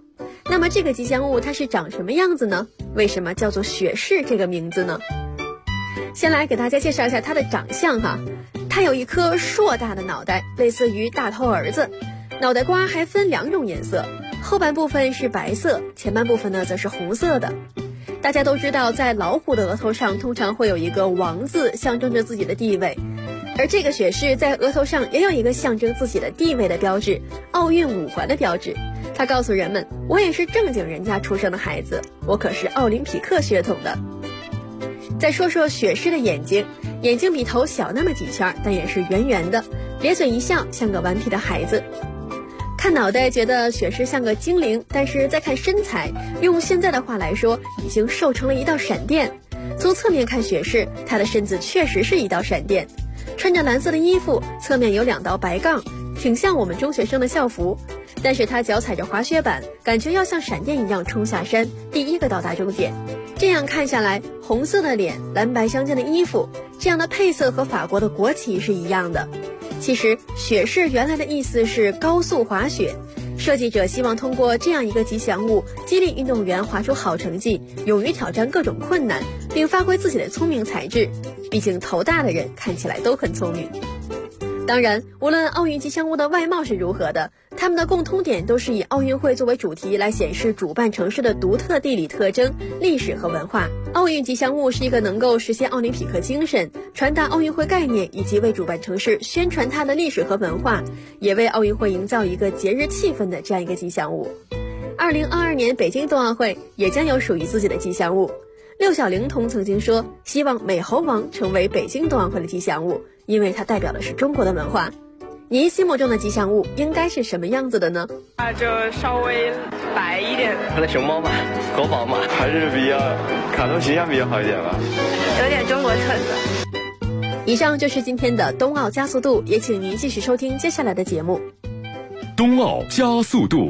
那么这个吉祥物它是长什么样子呢？为什么叫做雪士这个名字呢？先来给大家介绍一下它的长相哈。它有一颗硕大的脑袋，类似于大头儿子，脑袋瓜还分2种颜色，后半部分是白色，前半部分呢则是红色的。大家都知道，在老虎的额头上通常会有一个王字，象征着自己的地位，而这个雪士在额头上也有一个象征自己的地位的标志，奥运5环的标志。他告诉人们，我也是正经人家出生的孩子，我可是奥林匹克血统的。再说说雪士的眼睛，眼睛比头小那么几圈，但也是圆圆的，咧嘴一笑，像个顽皮的孩子。看脑袋觉得雪士像个精灵，但是再看身材，用现在的话来说，已经瘦成了一道闪电。从侧面看雪士，他的身子确实是一道闪电，穿着蓝色的衣服，侧面有2道白杠，挺像我们中学生的校服。但是他脚踩着滑雪板，感觉要像闪电一样冲下山，第一个到达终点。这样看下来，红色的脸，蓝白相间的衣服，这样的配色和法国的国旗是一样的。其实雪士原来的意思是高速滑雪，设计者希望通过这样一个吉祥物，激励运动员滑出好成绩，勇于挑战各种困难，并发挥自己的聪明才智。毕竟头大的人看起来都很聪明。当然，无论奥运吉祥物的外貌是如何的，它们的共通点都是以奥运会作为主题来显示主办城市的独特地理特征、历史和文化。奥运吉祥物是一个能够实现奥林匹克精神、传达奥运会概念以及为主办城市宣传它的历史和文化，也为奥运会营造一个节日气氛的这样一个吉祥物。2022年北京冬奥会也将有属于自己的吉祥物。六小龄童曾经说，希望美猴王成为北京冬奥会的吉祥物，因为它代表的是中国的文化。您心目中的吉祥物应该是什么样子的呢？ 就稍微白一点， 可能熊猫吧，国宝嘛，还是比较卡通形象比较好一点吧， 有点中国特色。 以上就是今天的冬奥加速度，也请您继续收听接下来的节目。 冬奥加速度。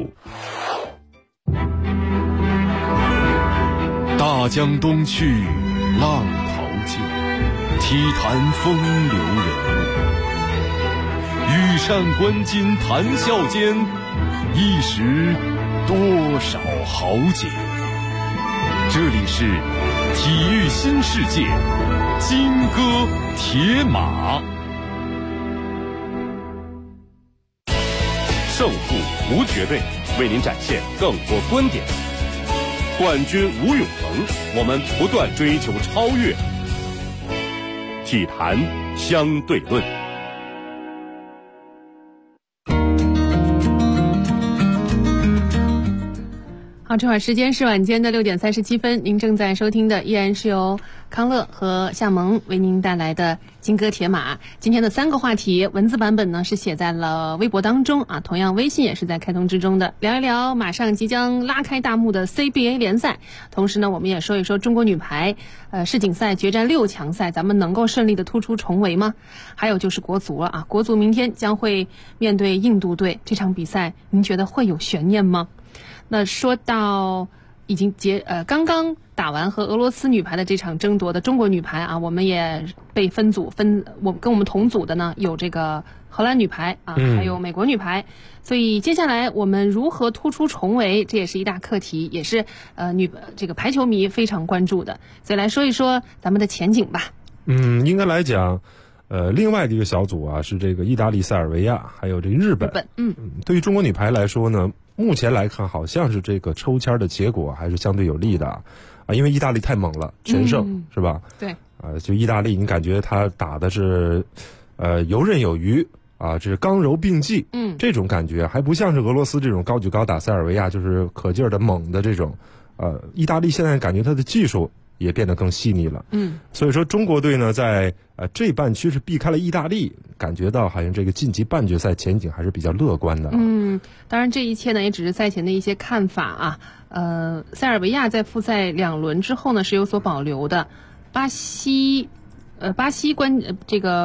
大江东去，浪淘尽，体坛风流人物。羽扇纶巾谈笑间，一时多少豪杰。这里是体育新世界，金戈铁马。胜负无绝对，为您展现更多观点。冠军无永恒，我们不断追求超越。体坛相对论。 好，这会儿时间是晚间的6点37分，您正在收听的依然是由康乐和夏萌为您带来的金戈铁马。今天的3个话题，文字版本呢是写在了微博当中啊，同样微信也是在开通之中的。聊一聊马上即将拉开大幕的 CBA 联赛，同时呢我们也说一说中国女排世锦赛决战6强赛，咱们能够顺利的突出重围吗？还有就是国足了啊，国足明天将会面对印度队，这场比赛您觉得会有悬念吗？那说到已经刚刚打完和俄罗斯女排的这场争夺的中国女排啊，我们也被分组跟我们同组的呢有这个荷兰女排啊，还有美国女排，所以接下来我们如何突出重围，这也是一大课题，也是这个排球迷非常关注的，所以来说一说咱们的前景吧。 应该来讲另外的一个小组啊是这个意大利、塞尔维亚还有这个日本。对于中国女排来说呢，目前来看好像是这个抽签的结果还是相对有利的啊，因为意大利太猛了，全胜，是吧？ 对。 就意大利你感觉他打的是游刃有余啊，这是刚柔并济，这种感觉还不像是俄罗斯这种高举高打，塞尔维亚就是可劲儿的猛的这种。意大利现在感觉他的技术也变得更细腻了，所以说中国队呢在这半区是避开了意大利，感觉到好像这个晋级半决赛前景还是比较乐观的。 当然这一切呢也只是赛前的一些看法啊。塞尔维亚在复赛2轮之后呢是有所保留的，巴西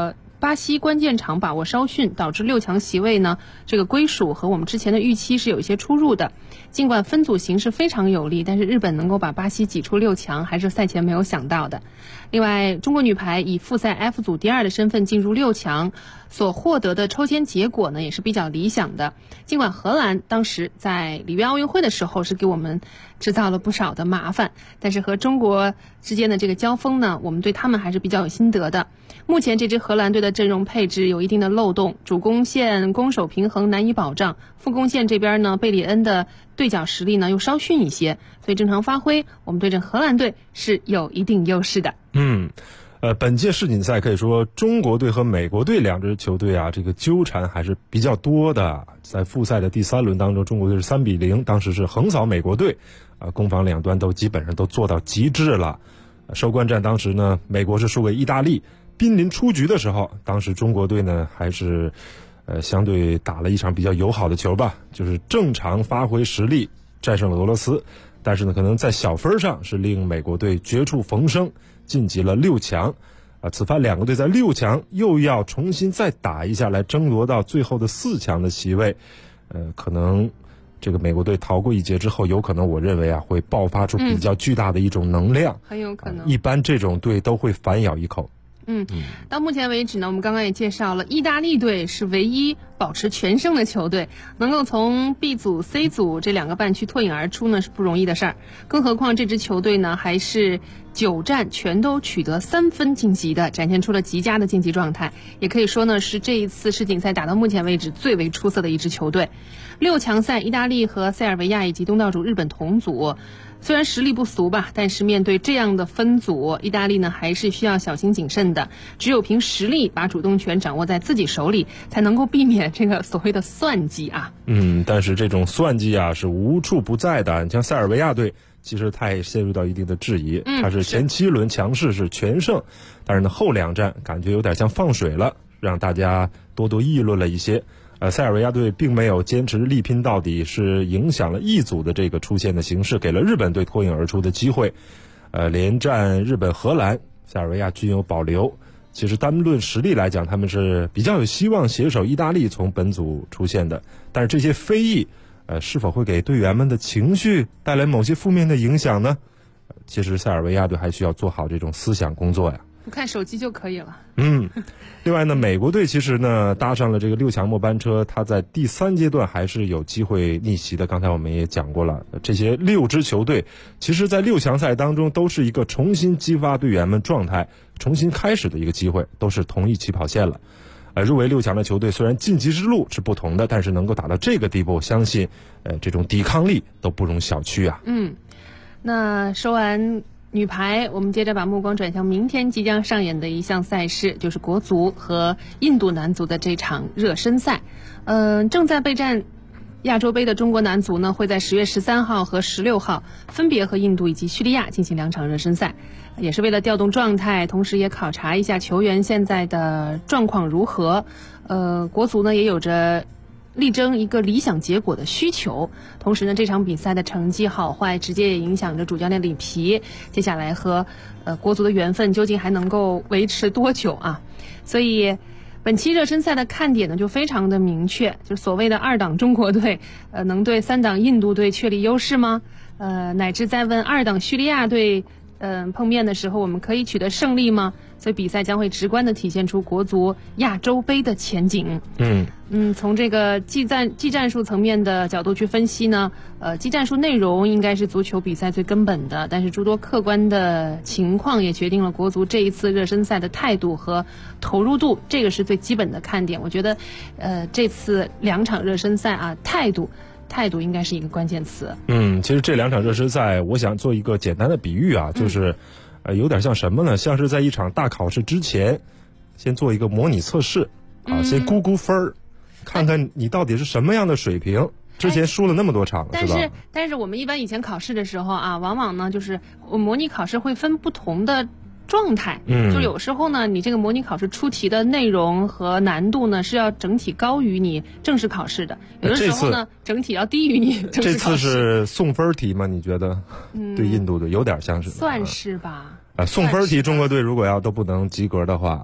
巴西关键场把握稍逊，导致6强席位呢这个归属和我们之前的预期是有一些出入的。尽管分组形势非常有利，但是日本能够把巴西挤出6强，还是赛前没有想到的。另外，中国女排以复赛 F 组第2的身份进入6强，所获得的抽签结果呢也是比较理想的。尽管荷兰当时在里约奥运会的时候是给我们制造了不少的麻烦，但是和中国之间的这个交锋呢，我们对他们还是比较有心得的。目前这支荷兰队的阵容配置有一定的漏洞，主攻线攻守平衡难以保障，副攻线这边呢，贝里恩的对角实力呢又稍逊一些，所以正常发挥，我们对阵荷兰队是有一定优势的。 本届世锦赛可以说中国队和美国队两支球队啊，这个纠缠还是比较多的。在复赛的第3轮当中，中国队是3-0，当时是横扫美国队，攻防两端都基本上都做到极致了。收官战当时呢，美国是输给意大利，濒临出局的时候，当时中国队呢还是相对打了一场比较友好的球吧，就是正常发挥实力战胜了俄罗斯，但是呢可能在小分上是令美国队绝处逢生，晋级了6强。此番两个队在6强又要重新再打一下，来争夺到最后的4强的席位。可能这个美国队逃过一劫之后，有可能我认为会爆发出比较巨大的一种能量， 很有可能。 一般这种队都会反咬一口。 到目前为止呢，我们刚刚也介绍了，意大利队是唯一保持全胜的球队，能够从 B 组、C 组这2个半区脱颖而出呢，是不容易的事儿。更何况这支球队呢，还是9战全都取得3分晋级的，展现出了极佳的竞技状态，也可以说呢，是这一次世锦赛打到目前为止最为出色的一支球队。6强赛，意大利和塞尔维亚以及东道主日本同组。虽然实力不俗吧，但是面对这样的分组，意大利呢还是需要小心谨慎的。只有凭实力把主动权掌握在自己手里，才能够避免这个所谓的算计啊。 但是这种算计啊是无处不在的。你像塞尔维亚队，其实他也陷入到一定的质疑，他是前7轮强势是全胜，但是呢后2战感觉有点像放水了，让大家多多议论了一些。塞尔维亚队并没有坚持力拼到底，是影响了一组的这个出现的形势，给了日本队脱颖而出的机会。连战日本、荷兰，塞尔维亚均有保留。其实单论实力来讲，他们是比较有希望携手意大利从本组出现的。但是这些非议，是否会给队员们的情绪带来某些负面的影响呢？其实塞尔维亚队还需要做好这种思想工作呀。 不看手机就可以了。 另外呢，美国队其实呢搭上了这个6强末班车，他在第3阶段还是有机会逆袭的。刚才我们也讲过了，这些6支球队其实在6强赛当中都是一个重新激发队员们状态、重新开始的一个机会，都是同一起跑线了。入围6强的球队虽然晋级之路是不同的，但是能够打到这个地步，相信这种抵抗力都不容小觑啊。 那说完女排，我们接着把目光转向明天即将上演的一项赛事，就是国足和印度男足的这场热身赛。正在备战亚洲杯的中国男足呢，会在10月13号和16号分别和印度以及叙利亚进行2场热身赛，也是为了调动状态，同时也考察一下球员现在的状况如何。国足呢也有着力争一个理想结果的需求，同时呢，这场比赛的成绩好坏直接也影响着主教练里皮接下来和国足的缘分究竟还能够维持多久啊？所以本期热身赛的看点呢就非常的明确，就所谓的2档中国队，能对3档印度队确立优势吗？乃至在问2档叙利亚队，碰面的时候我们可以取得胜利吗？所以比赛将会直观地体现出国足亚洲杯的前景。从这个技战术层面的角度去分析呢，技战术内容应该是足球比赛最根本的，但是诸多客观的情况也决定了国足这一次热身赛的态度和投入度，这个是最基本的看点。我觉得，这次2场热身赛啊，态度应该是一个关键词。 其实这2场热身赛，我想做一个简单的比喻啊，就是有点像什么呢？像是在一场大考试之前，先做一个模拟测试啊，先估估分儿，看看你到底是什么样的水平。之前输了那么多场了，是吧？ 但是我们一般以前考试的时候啊，往往呢就是模拟考试会分不同的状态，就有时候呢，你这个模拟考试出题的内容和难度呢是要整体高于你正式考试的，有的时候呢整体要低于你正式考试。 这次是送分题吗？你觉得？对印度队有点像是， 算是吧。 送分题，中国队如果要都不能及格的话，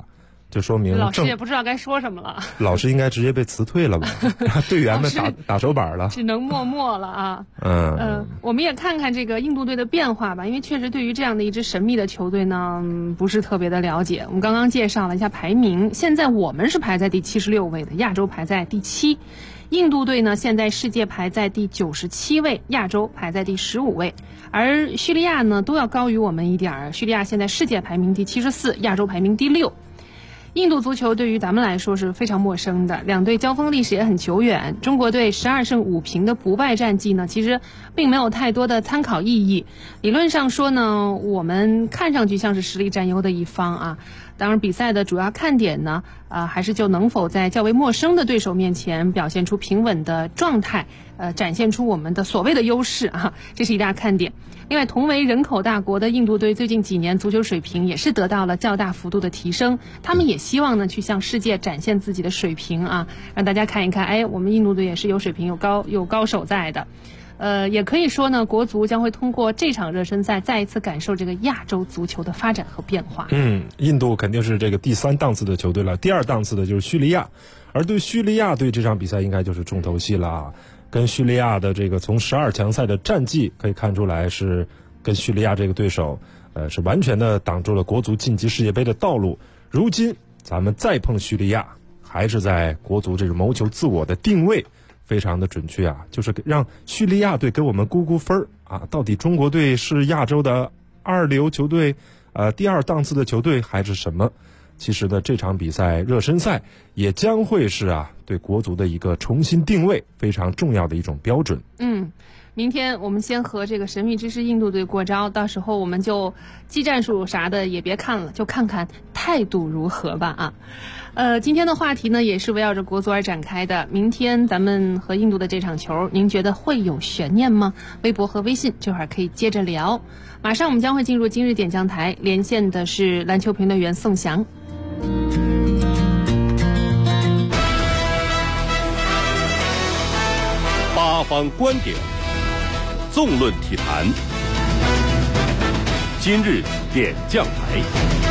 就说明老师也不知道该说什么了。 老师应该直接被辞退了吧？队员们打手板了， 只能默默了啊。我们也看看这个印度队的变化吧，因为确实对于这样的一支神秘的球队呢，不是特别的了解。我们刚刚介绍了一下排名，现在我们是排在第76位的，亚洲排在第7。印度队呢，现在世界排在第97位，亚洲排在第15位，而叙利亚呢都要高于我们一点儿。叙利亚现在世界排名第74，亚洲排名第6。印度足球对于咱们来说是非常陌生的，两队交锋历史也很久远。中国队12胜5平的不败战绩呢，其实并没有太多的参考意义。理论上说呢，我们看上去像是实力占优的一方啊。当然，比赛的主要看点呢，还是就能否在较为陌生的对手面前表现出平稳的状态，展现出我们的所谓的优势啊，这是一大看点。另外，同为人口大国的印度队最近几年足球水平也是得到了较大幅度的提升，他们也希望呢去向世界展现自己的水平啊，让大家看一看，哎，我们印度队也是有水平、有高手在的。也可以说呢，国足将会通过这场热身赛再一次感受这个亚洲足球的发展和变化。 印度肯定是这个第3档次的球队了，第2档次的就是叙利亚，而对叙利亚队这场比赛应该就是重头戏了啊。跟叙利亚的这个从12强赛的战绩可以看出来，是跟叙利亚这个对手，是完全的挡住了国足晋级世界杯的道路。如今咱们再碰叙利亚，还是在国足这种谋求自我的定位非常的准确啊，就是让叙利亚队给我们估估分啊，到底中国队是亚洲的2流球队，第2档次的球队还是什么？其实呢，这场比赛热身赛也将会是对国足的一个重新定位非常重要的一种标准。 明天我们先和这个神秘之师印度队过招，到时候我们就技战术啥的也别看了，就看看态度如何吧啊。今天的话题呢也是围绕着国足而展开的。明天咱们和印度的这场球，您觉得会有悬念吗？微博和微信这会儿可以接着聊。马上我们将会进入今日点将台，连线的是篮球评论员宋翔。 八方观点，纵论体坛，今日点将台。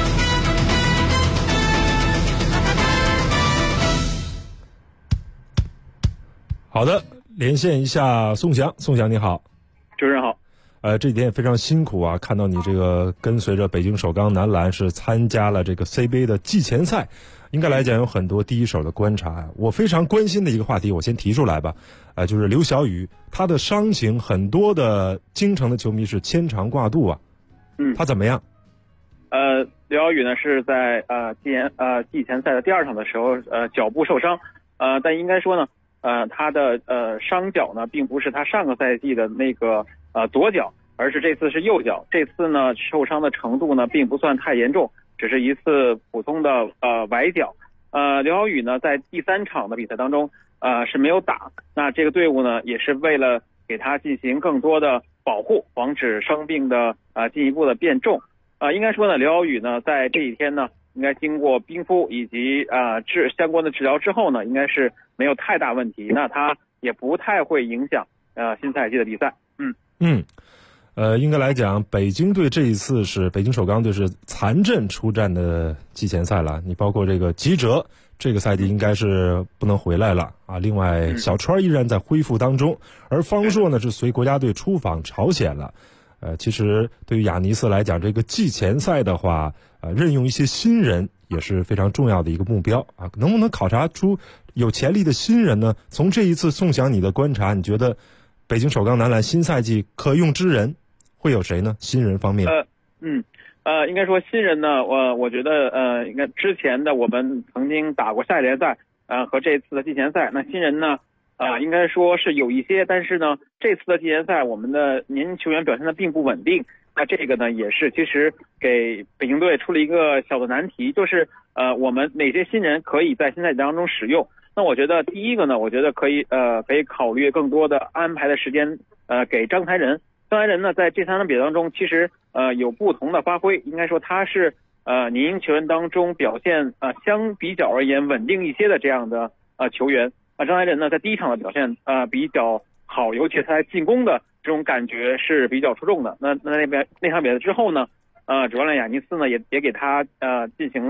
好的，连线一下宋翔。宋翔你好。 主持人好。 这几天也非常辛苦啊，看到你这个跟随着北京首钢男篮是参加了这个 CBA 的季前赛，应该来讲有很多第一手的观察。我非常关心的一个话题，我先提出来吧，就是刘晓宇他的伤情，很多的京城的球迷是牵肠挂肚啊。他怎么样？ 刘晓宇呢是在季前赛的第2场的时候脚部受伤，但应该说呢他的伤脚呢并不是他上个赛季的那个左脚，而是这次是右脚。这次呢受伤的程度呢并不算太严重，只是一次普通的崴脚。刘晓宇呢在第3场的比赛当中是没有打，那这个队伍呢也是为了给他进行更多的保护，防止伤病的进一步的变重。应该说呢刘晓宇呢在这几天呢应该经过冰敷以及相关的治疗之后呢，应该是没有太大问题，那他也不太会影响新赛季的比赛。 应该来讲，北京队这一次是北京首钢队是残阵出战的季前赛了。你包括这个吉哲，这个赛季应该是不能回来了啊。另外，小川依然在恢复当中，而方硕呢是随国家队出访朝鲜了。其实对于亚尼斯来讲，这个季前赛的话，任用一些新人也是非常重要的一个目标啊。能不能考察出有潜力的新人呢？从这一次宋翔你的观察，你觉得北京首钢男篮新赛季可用之人会有谁呢？新人方面， 应该说新人呢，我觉得应该之前的我们曾经打过夏季联赛，和这次的季前赛，那新人呢，应该说是有一些，但是呢，这次的季前赛我们的年轻球员表现的并不稳定，那这个呢也是其实给北京队出了一个小的难题，就是我们哪些新人可以在新赛季当中使用？那我觉得第一个呢，我觉得可以考虑更多的安排的时间给张台仁。张台仁呢在这3场比赛当中其实有不同的发挥，应该说他是年轻球员当中表现相比较而言稳定一些的这样的球员。张台仁呢在第1场的表现比较好，尤其他在进攻的这种感觉是比较出众的。那场比赛之后呢，主教练亚尼斯呢也给他进行了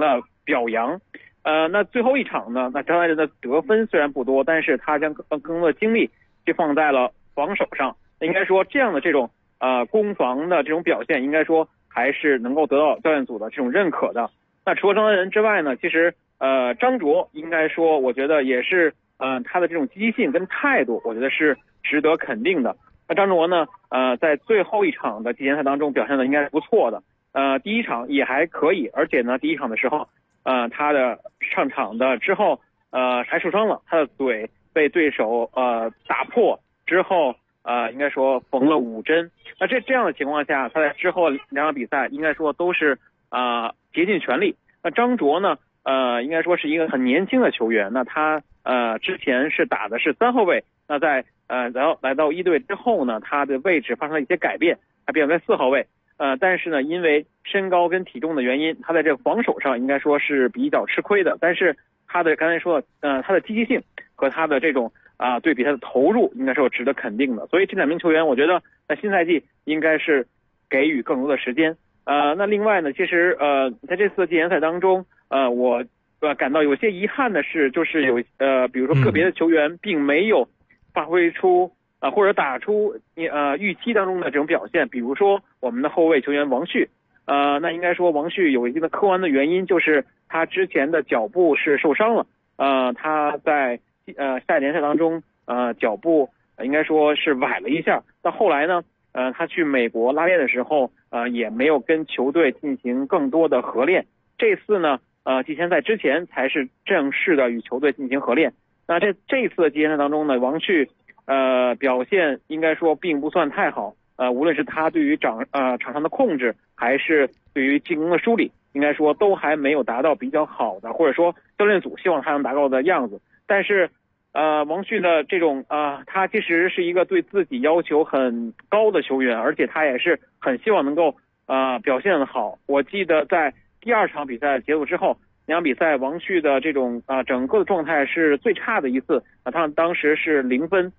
表扬。那最后一场呢，那张爱仁的得分虽然不多，但是他将更多的精力就放在了防守上。应该说这样的这种攻防的这种表现，应该说还是能够得到教练组的这种认可的。那除了张爱仁之外呢，其实张卓应该说我觉得也是他的这种积极性跟态度，我觉得是值得肯定的。那张卓呢在最后一场的季前赛当中表现的应该是不错的，第一场也还可以，而且呢第一场的时候他的上场的之后还受伤了，他的嘴被对手打破之后应该说缝了5针。那这样的情况下，他在之后2场比赛应该说都是竭尽全力。那张卓呢应该说是一个很年轻的球员，那他之前是打的是3后卫，那在来到一队之后呢，他的位置发生了一些改变，他变为4号位。但是呢，因为身高跟体重的原因，他在这个防守上应该说是比较吃亏的。但是他的刚才说他的积极性和他的这种对比他的投入，应该是值得肯定的。所以这2名球员，我觉得在新赛季应该是给予更多的时间。那另外呢，其实在这次的季前赛当中，我感到有些遗憾的是，就是有比如说个别的球员并没有发挥出或者打出预期当中的这种表现，比如说我们的后卫球员王旭，那应该说王旭有一定的客观的原因，就是他之前的脚部是受伤了，他在下一联赛当中脚部应该说是崴了一下，到后来呢他去美国拉练的时候也没有跟球队进行更多的合练，这次呢季前赛之前才是正式的与球队进行合练。那这一次的季前赛当中呢，王旭表现应该说并不算太好，无论是他对于场上的控制，还是对于进攻的梳理，应该说都还没有达到比较好的，或者说教练组希望他能达到的样子。但是王旭的这种他其实是一个对自己要求很高的球员，而且他也是很希望能够表现好。我记得在第2场比赛结束之后，2场比赛王旭的这种整个的状态是最差的一次，他当时是0分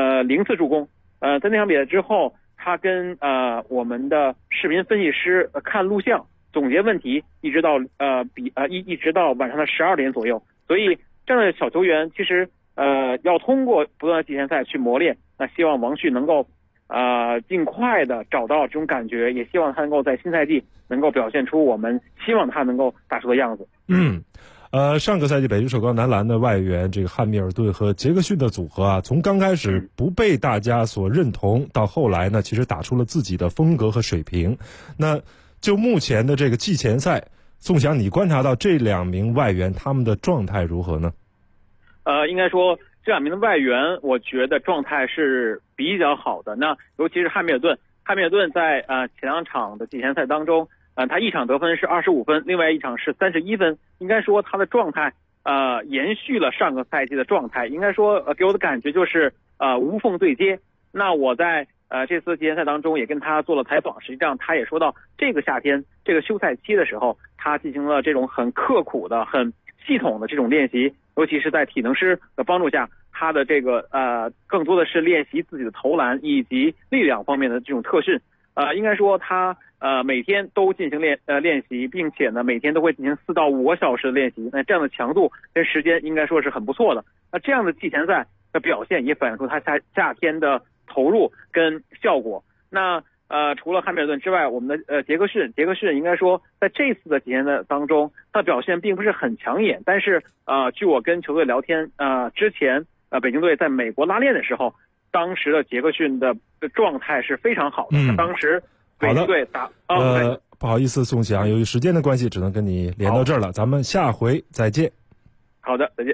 0次助攻。在那场比赛之后，他跟我们的视频分析师看录像总结问题，一直到一直到晚上的12点左右。所以这样的小球员其实要通过不断的季前赛去磨练，那希望王旭能够尽快的找到这种感觉，也希望他能够在新赛季能够表现出我们希望他能够打出的样子。 上个赛季北京首钢男篮的外援这个汉密尔顿和杰克逊的组合从刚开始不被大家所认同，到后来呢其实打出了自己的风格和水平。那就目前的这个季前赛，宋翔你观察到这2名外援他们的状态如何呢？ 应该说这2名的外援我觉得状态是比较好的。那尤其是汉密尔顿在前2场的季前赛当中，他一场得分是25分，另外一场是31分，应该说他的状态延续了上个赛季的状态，应该说给我的感觉就是无缝对接。那我在这次季前赛当中也跟他做了采访，实际上他也说到这个夏天这个休赛期的时候，他进行了这种很刻苦的很系统的这种练习，尤其是在体能师的帮助下，他的这个更多的是练习自己的投篮以及力量方面的这种特训。应该说他每天都进行练习，并且呢每天都会进行4到5个小时的练习，那这样的强度跟时间应该说是很不错的。那这样的季前赛的表现也反映出他夏天的投入跟效果。那除了汉密尔顿之外，我们的杰克逊应该说在这次的季前赛当中，他表现并不是很抢眼，但是据我跟球队聊天，之前北京队在美国拉练的时候，当时的杰克逊的状态是非常好的。当时北京队打不好意思宋翔，由于时间的关系只能跟你连到这儿了，咱们下回再见。 好的，再见。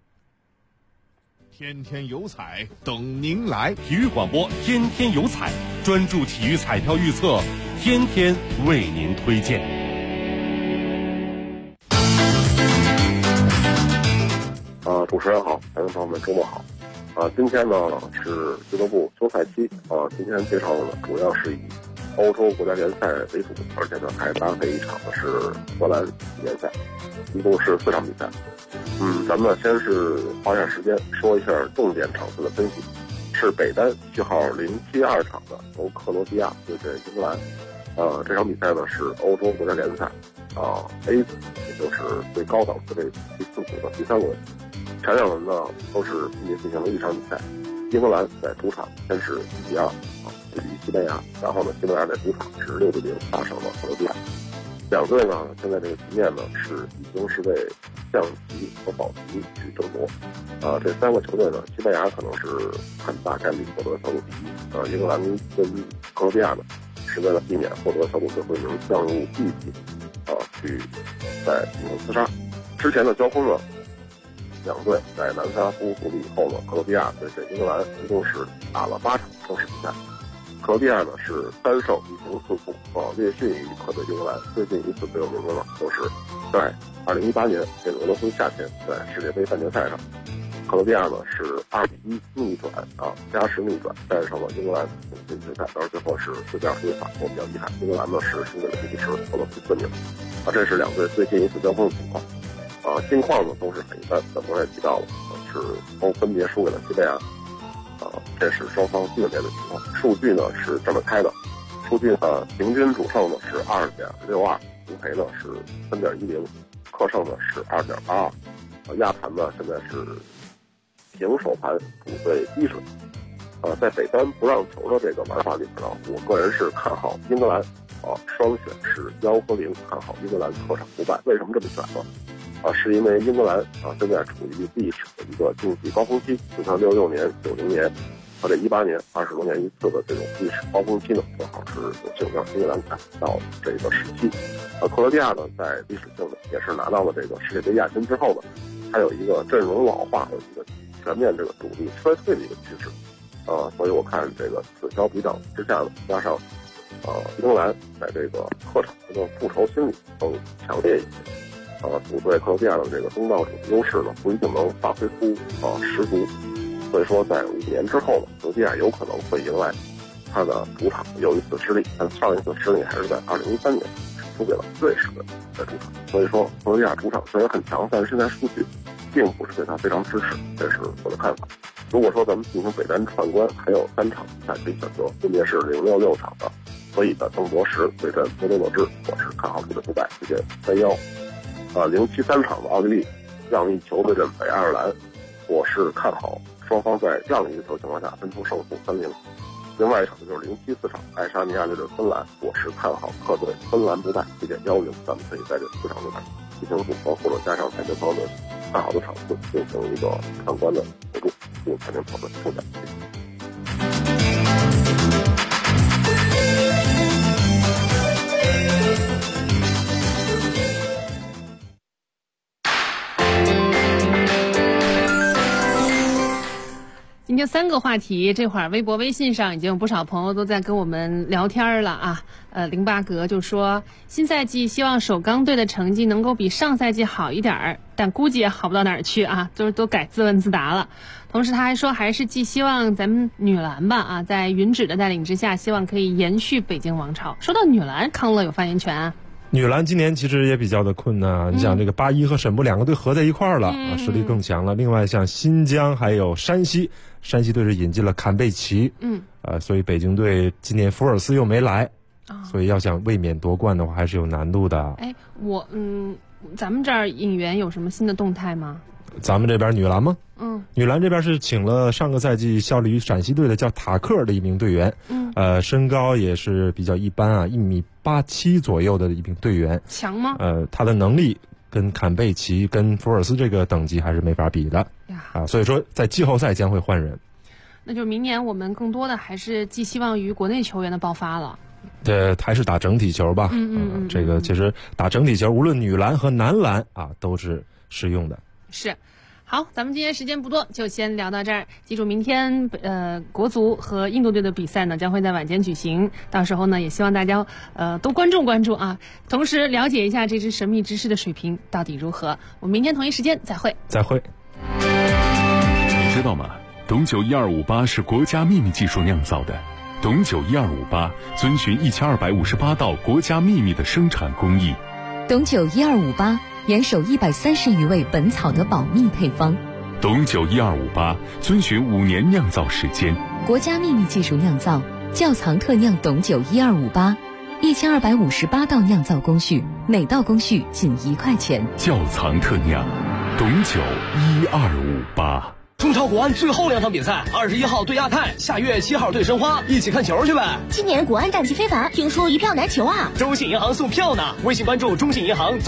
天天有彩等您来， 体育广播天天有彩，专注体育彩票预测，天天为您推荐。 主持人好，观众朋友们周末好。今天呢是俱乐部休赛期，今天介绍的主要是以欧洲国家联赛为主，而且呢还搭配一场的是荷兰联赛，一共是4场比赛。咱们先是花点时间说一下重点场次的分析。是北单序号072场的由克罗地亚对阵英格兰。这场比赛呢是欧洲国家联赛， A 组，也就是最高档次这第4组的第3轮。前2轮呢都是分别进行了1场比赛。英格兰在主场先是1-2对于西班牙，然后呢西班牙在主场是6-0打胜了克罗地亚。两队呢现在这个局面呢已经是为降级和保级去争夺。这3个球队呢，西班牙可能是很大概率获得小组第1。英格兰跟克罗地亚呢是为了避免获得小组最后一名降入 B 级，去在进行厮杀。之前的交锋呢，两队在南斯拉夫独立以后呢，克罗地亚对阵英格兰一共是打了8场正式比赛。克罗地亚呢是3胜1平4负，略逊于客队英格兰。最近一次最有名的呢，就是在2018年这个俄罗斯夏天在世界杯半决赛上，克罗地亚呢是2-1逆转加时逆转战胜了英格兰进决赛，当然最后是4-2输给法国，比较遗憾。英格兰呢是输给了比利时，获得第4名。这是两队最近一次交锋的情况。近况呢都是很一般，刚才也提到了，是都分别输给了西班牙。这是双方基本面的情况。数据呢是这么开的，数据呢平均主胜呢是2.62，平赔呢是3.10，客胜呢是2.82。亚盘呢现在是平手盘，主队1胜。在北单不让球的这个玩法里面呢，我个人是看好英格兰，双选是1和0，看好英格兰客场不败。为什么这么选呢？是因为英格兰现在处于历史的一个竞技高峰期，就像66年、90年和这18年20多年一次的这种历史高峰期呢，正好是有幸让英格兰赶到这个时期。克罗地亚呢，在历史性呢也是拿到了这个世界杯亚军之后呢，还有一个阵容老化的一个全面这个主力衰退的一个趋势。所以我看这个此消彼长之下呢，加上英格兰在这个客场的复仇心理更强烈一些。主队克罗地亚的这个东道主的优势呢，不一定能发挥出十足。所以说，在5年之后呢，克罗地亚有可能会迎来他的主场又一次失利，但上一次失利还是在2013年输给了瑞士的在主场。所以说，克罗地亚主场虽然很强，但是现在数据并不是对他非常支持，这是我的看法。如果说咱们进行北单串关，还有3场比赛可以选择，分别是066场的所以的邓博什对阵波多诺治，我是看好主队不败，直接3-1。073场的奥地利让1球对阵北爱尔兰，我是看好双方在让1个球情况下分出胜负3-0。另外一场就是074场爱沙尼亚对阵芬兰，我是看好客队芬兰不败，7.10。咱们可以在这4场中进行组合，或者加上彩票方的看好的场次进行一个串关的辅助，并才能讨论抽奖。 今天3个话题，这会儿微博、微信上已经有不少朋友都在跟我们聊天了啊。08格就说，新赛季希望首钢队的成绩能够比上赛季好一点儿，但估计也好不到哪儿去啊，都改自问自答了。同时他还说，还是寄希望咱们女篮吧啊，在云指的带领之下，希望可以延续北京王朝。说到女篮，康乐有发言权啊。 女篮今年其实也比较的困难，你想这个81和沈博2个队合在一块儿了，实力更强了。另外像新疆还有山西队是引进了坎贝奇，所以北京队今年福尔斯又没来，所以要想卫冕夺冠的话还是有难度的。 咱们这儿引援有什么新的动态吗？ 咱们这边女篮吗？女篮这边是请了上个赛季效力于陕西队的叫塔克的一名队员，身高也是比较一般啊，1.87米左右的一名队员。 强吗？ 他的能力跟坎贝奇跟福尔斯这个等级还是没法比的所以说在季后赛将会换人。 那就是明年我们更多的还是寄希望于国内球员的爆发了。 还是打整体球吧。这个其实打整体球，无论女篮和男篮都是适用的。 是。好，咱们今天时间不多，就先聊到这儿。记住，明天国足和印度队的比赛呢将会在晚间举行，到时候呢也希望大家多关注啊，同时了解一下这支神秘之士的水平到底如何。我们明天同一时间再会。 你知道吗？董酒1258是国家秘密技术酿造的。董酒1258遵循1258道国家秘密的生产工艺。 董酒1258严守130余味本草的保密配方。 董酒1258遵循5年酿造时间， 国家秘密技术酿造，窖藏特酿董酒1258， ，1258道酿造工序，每道工序仅1块钱。 窖藏特酿，董酒1258。 中超国安最后2场比赛，21号对亚太，下月7号对申花，一起看球去呗。 今年国安战绩非凡，听说一票难求啊。 中信银行送票呢，微信关注中信银行。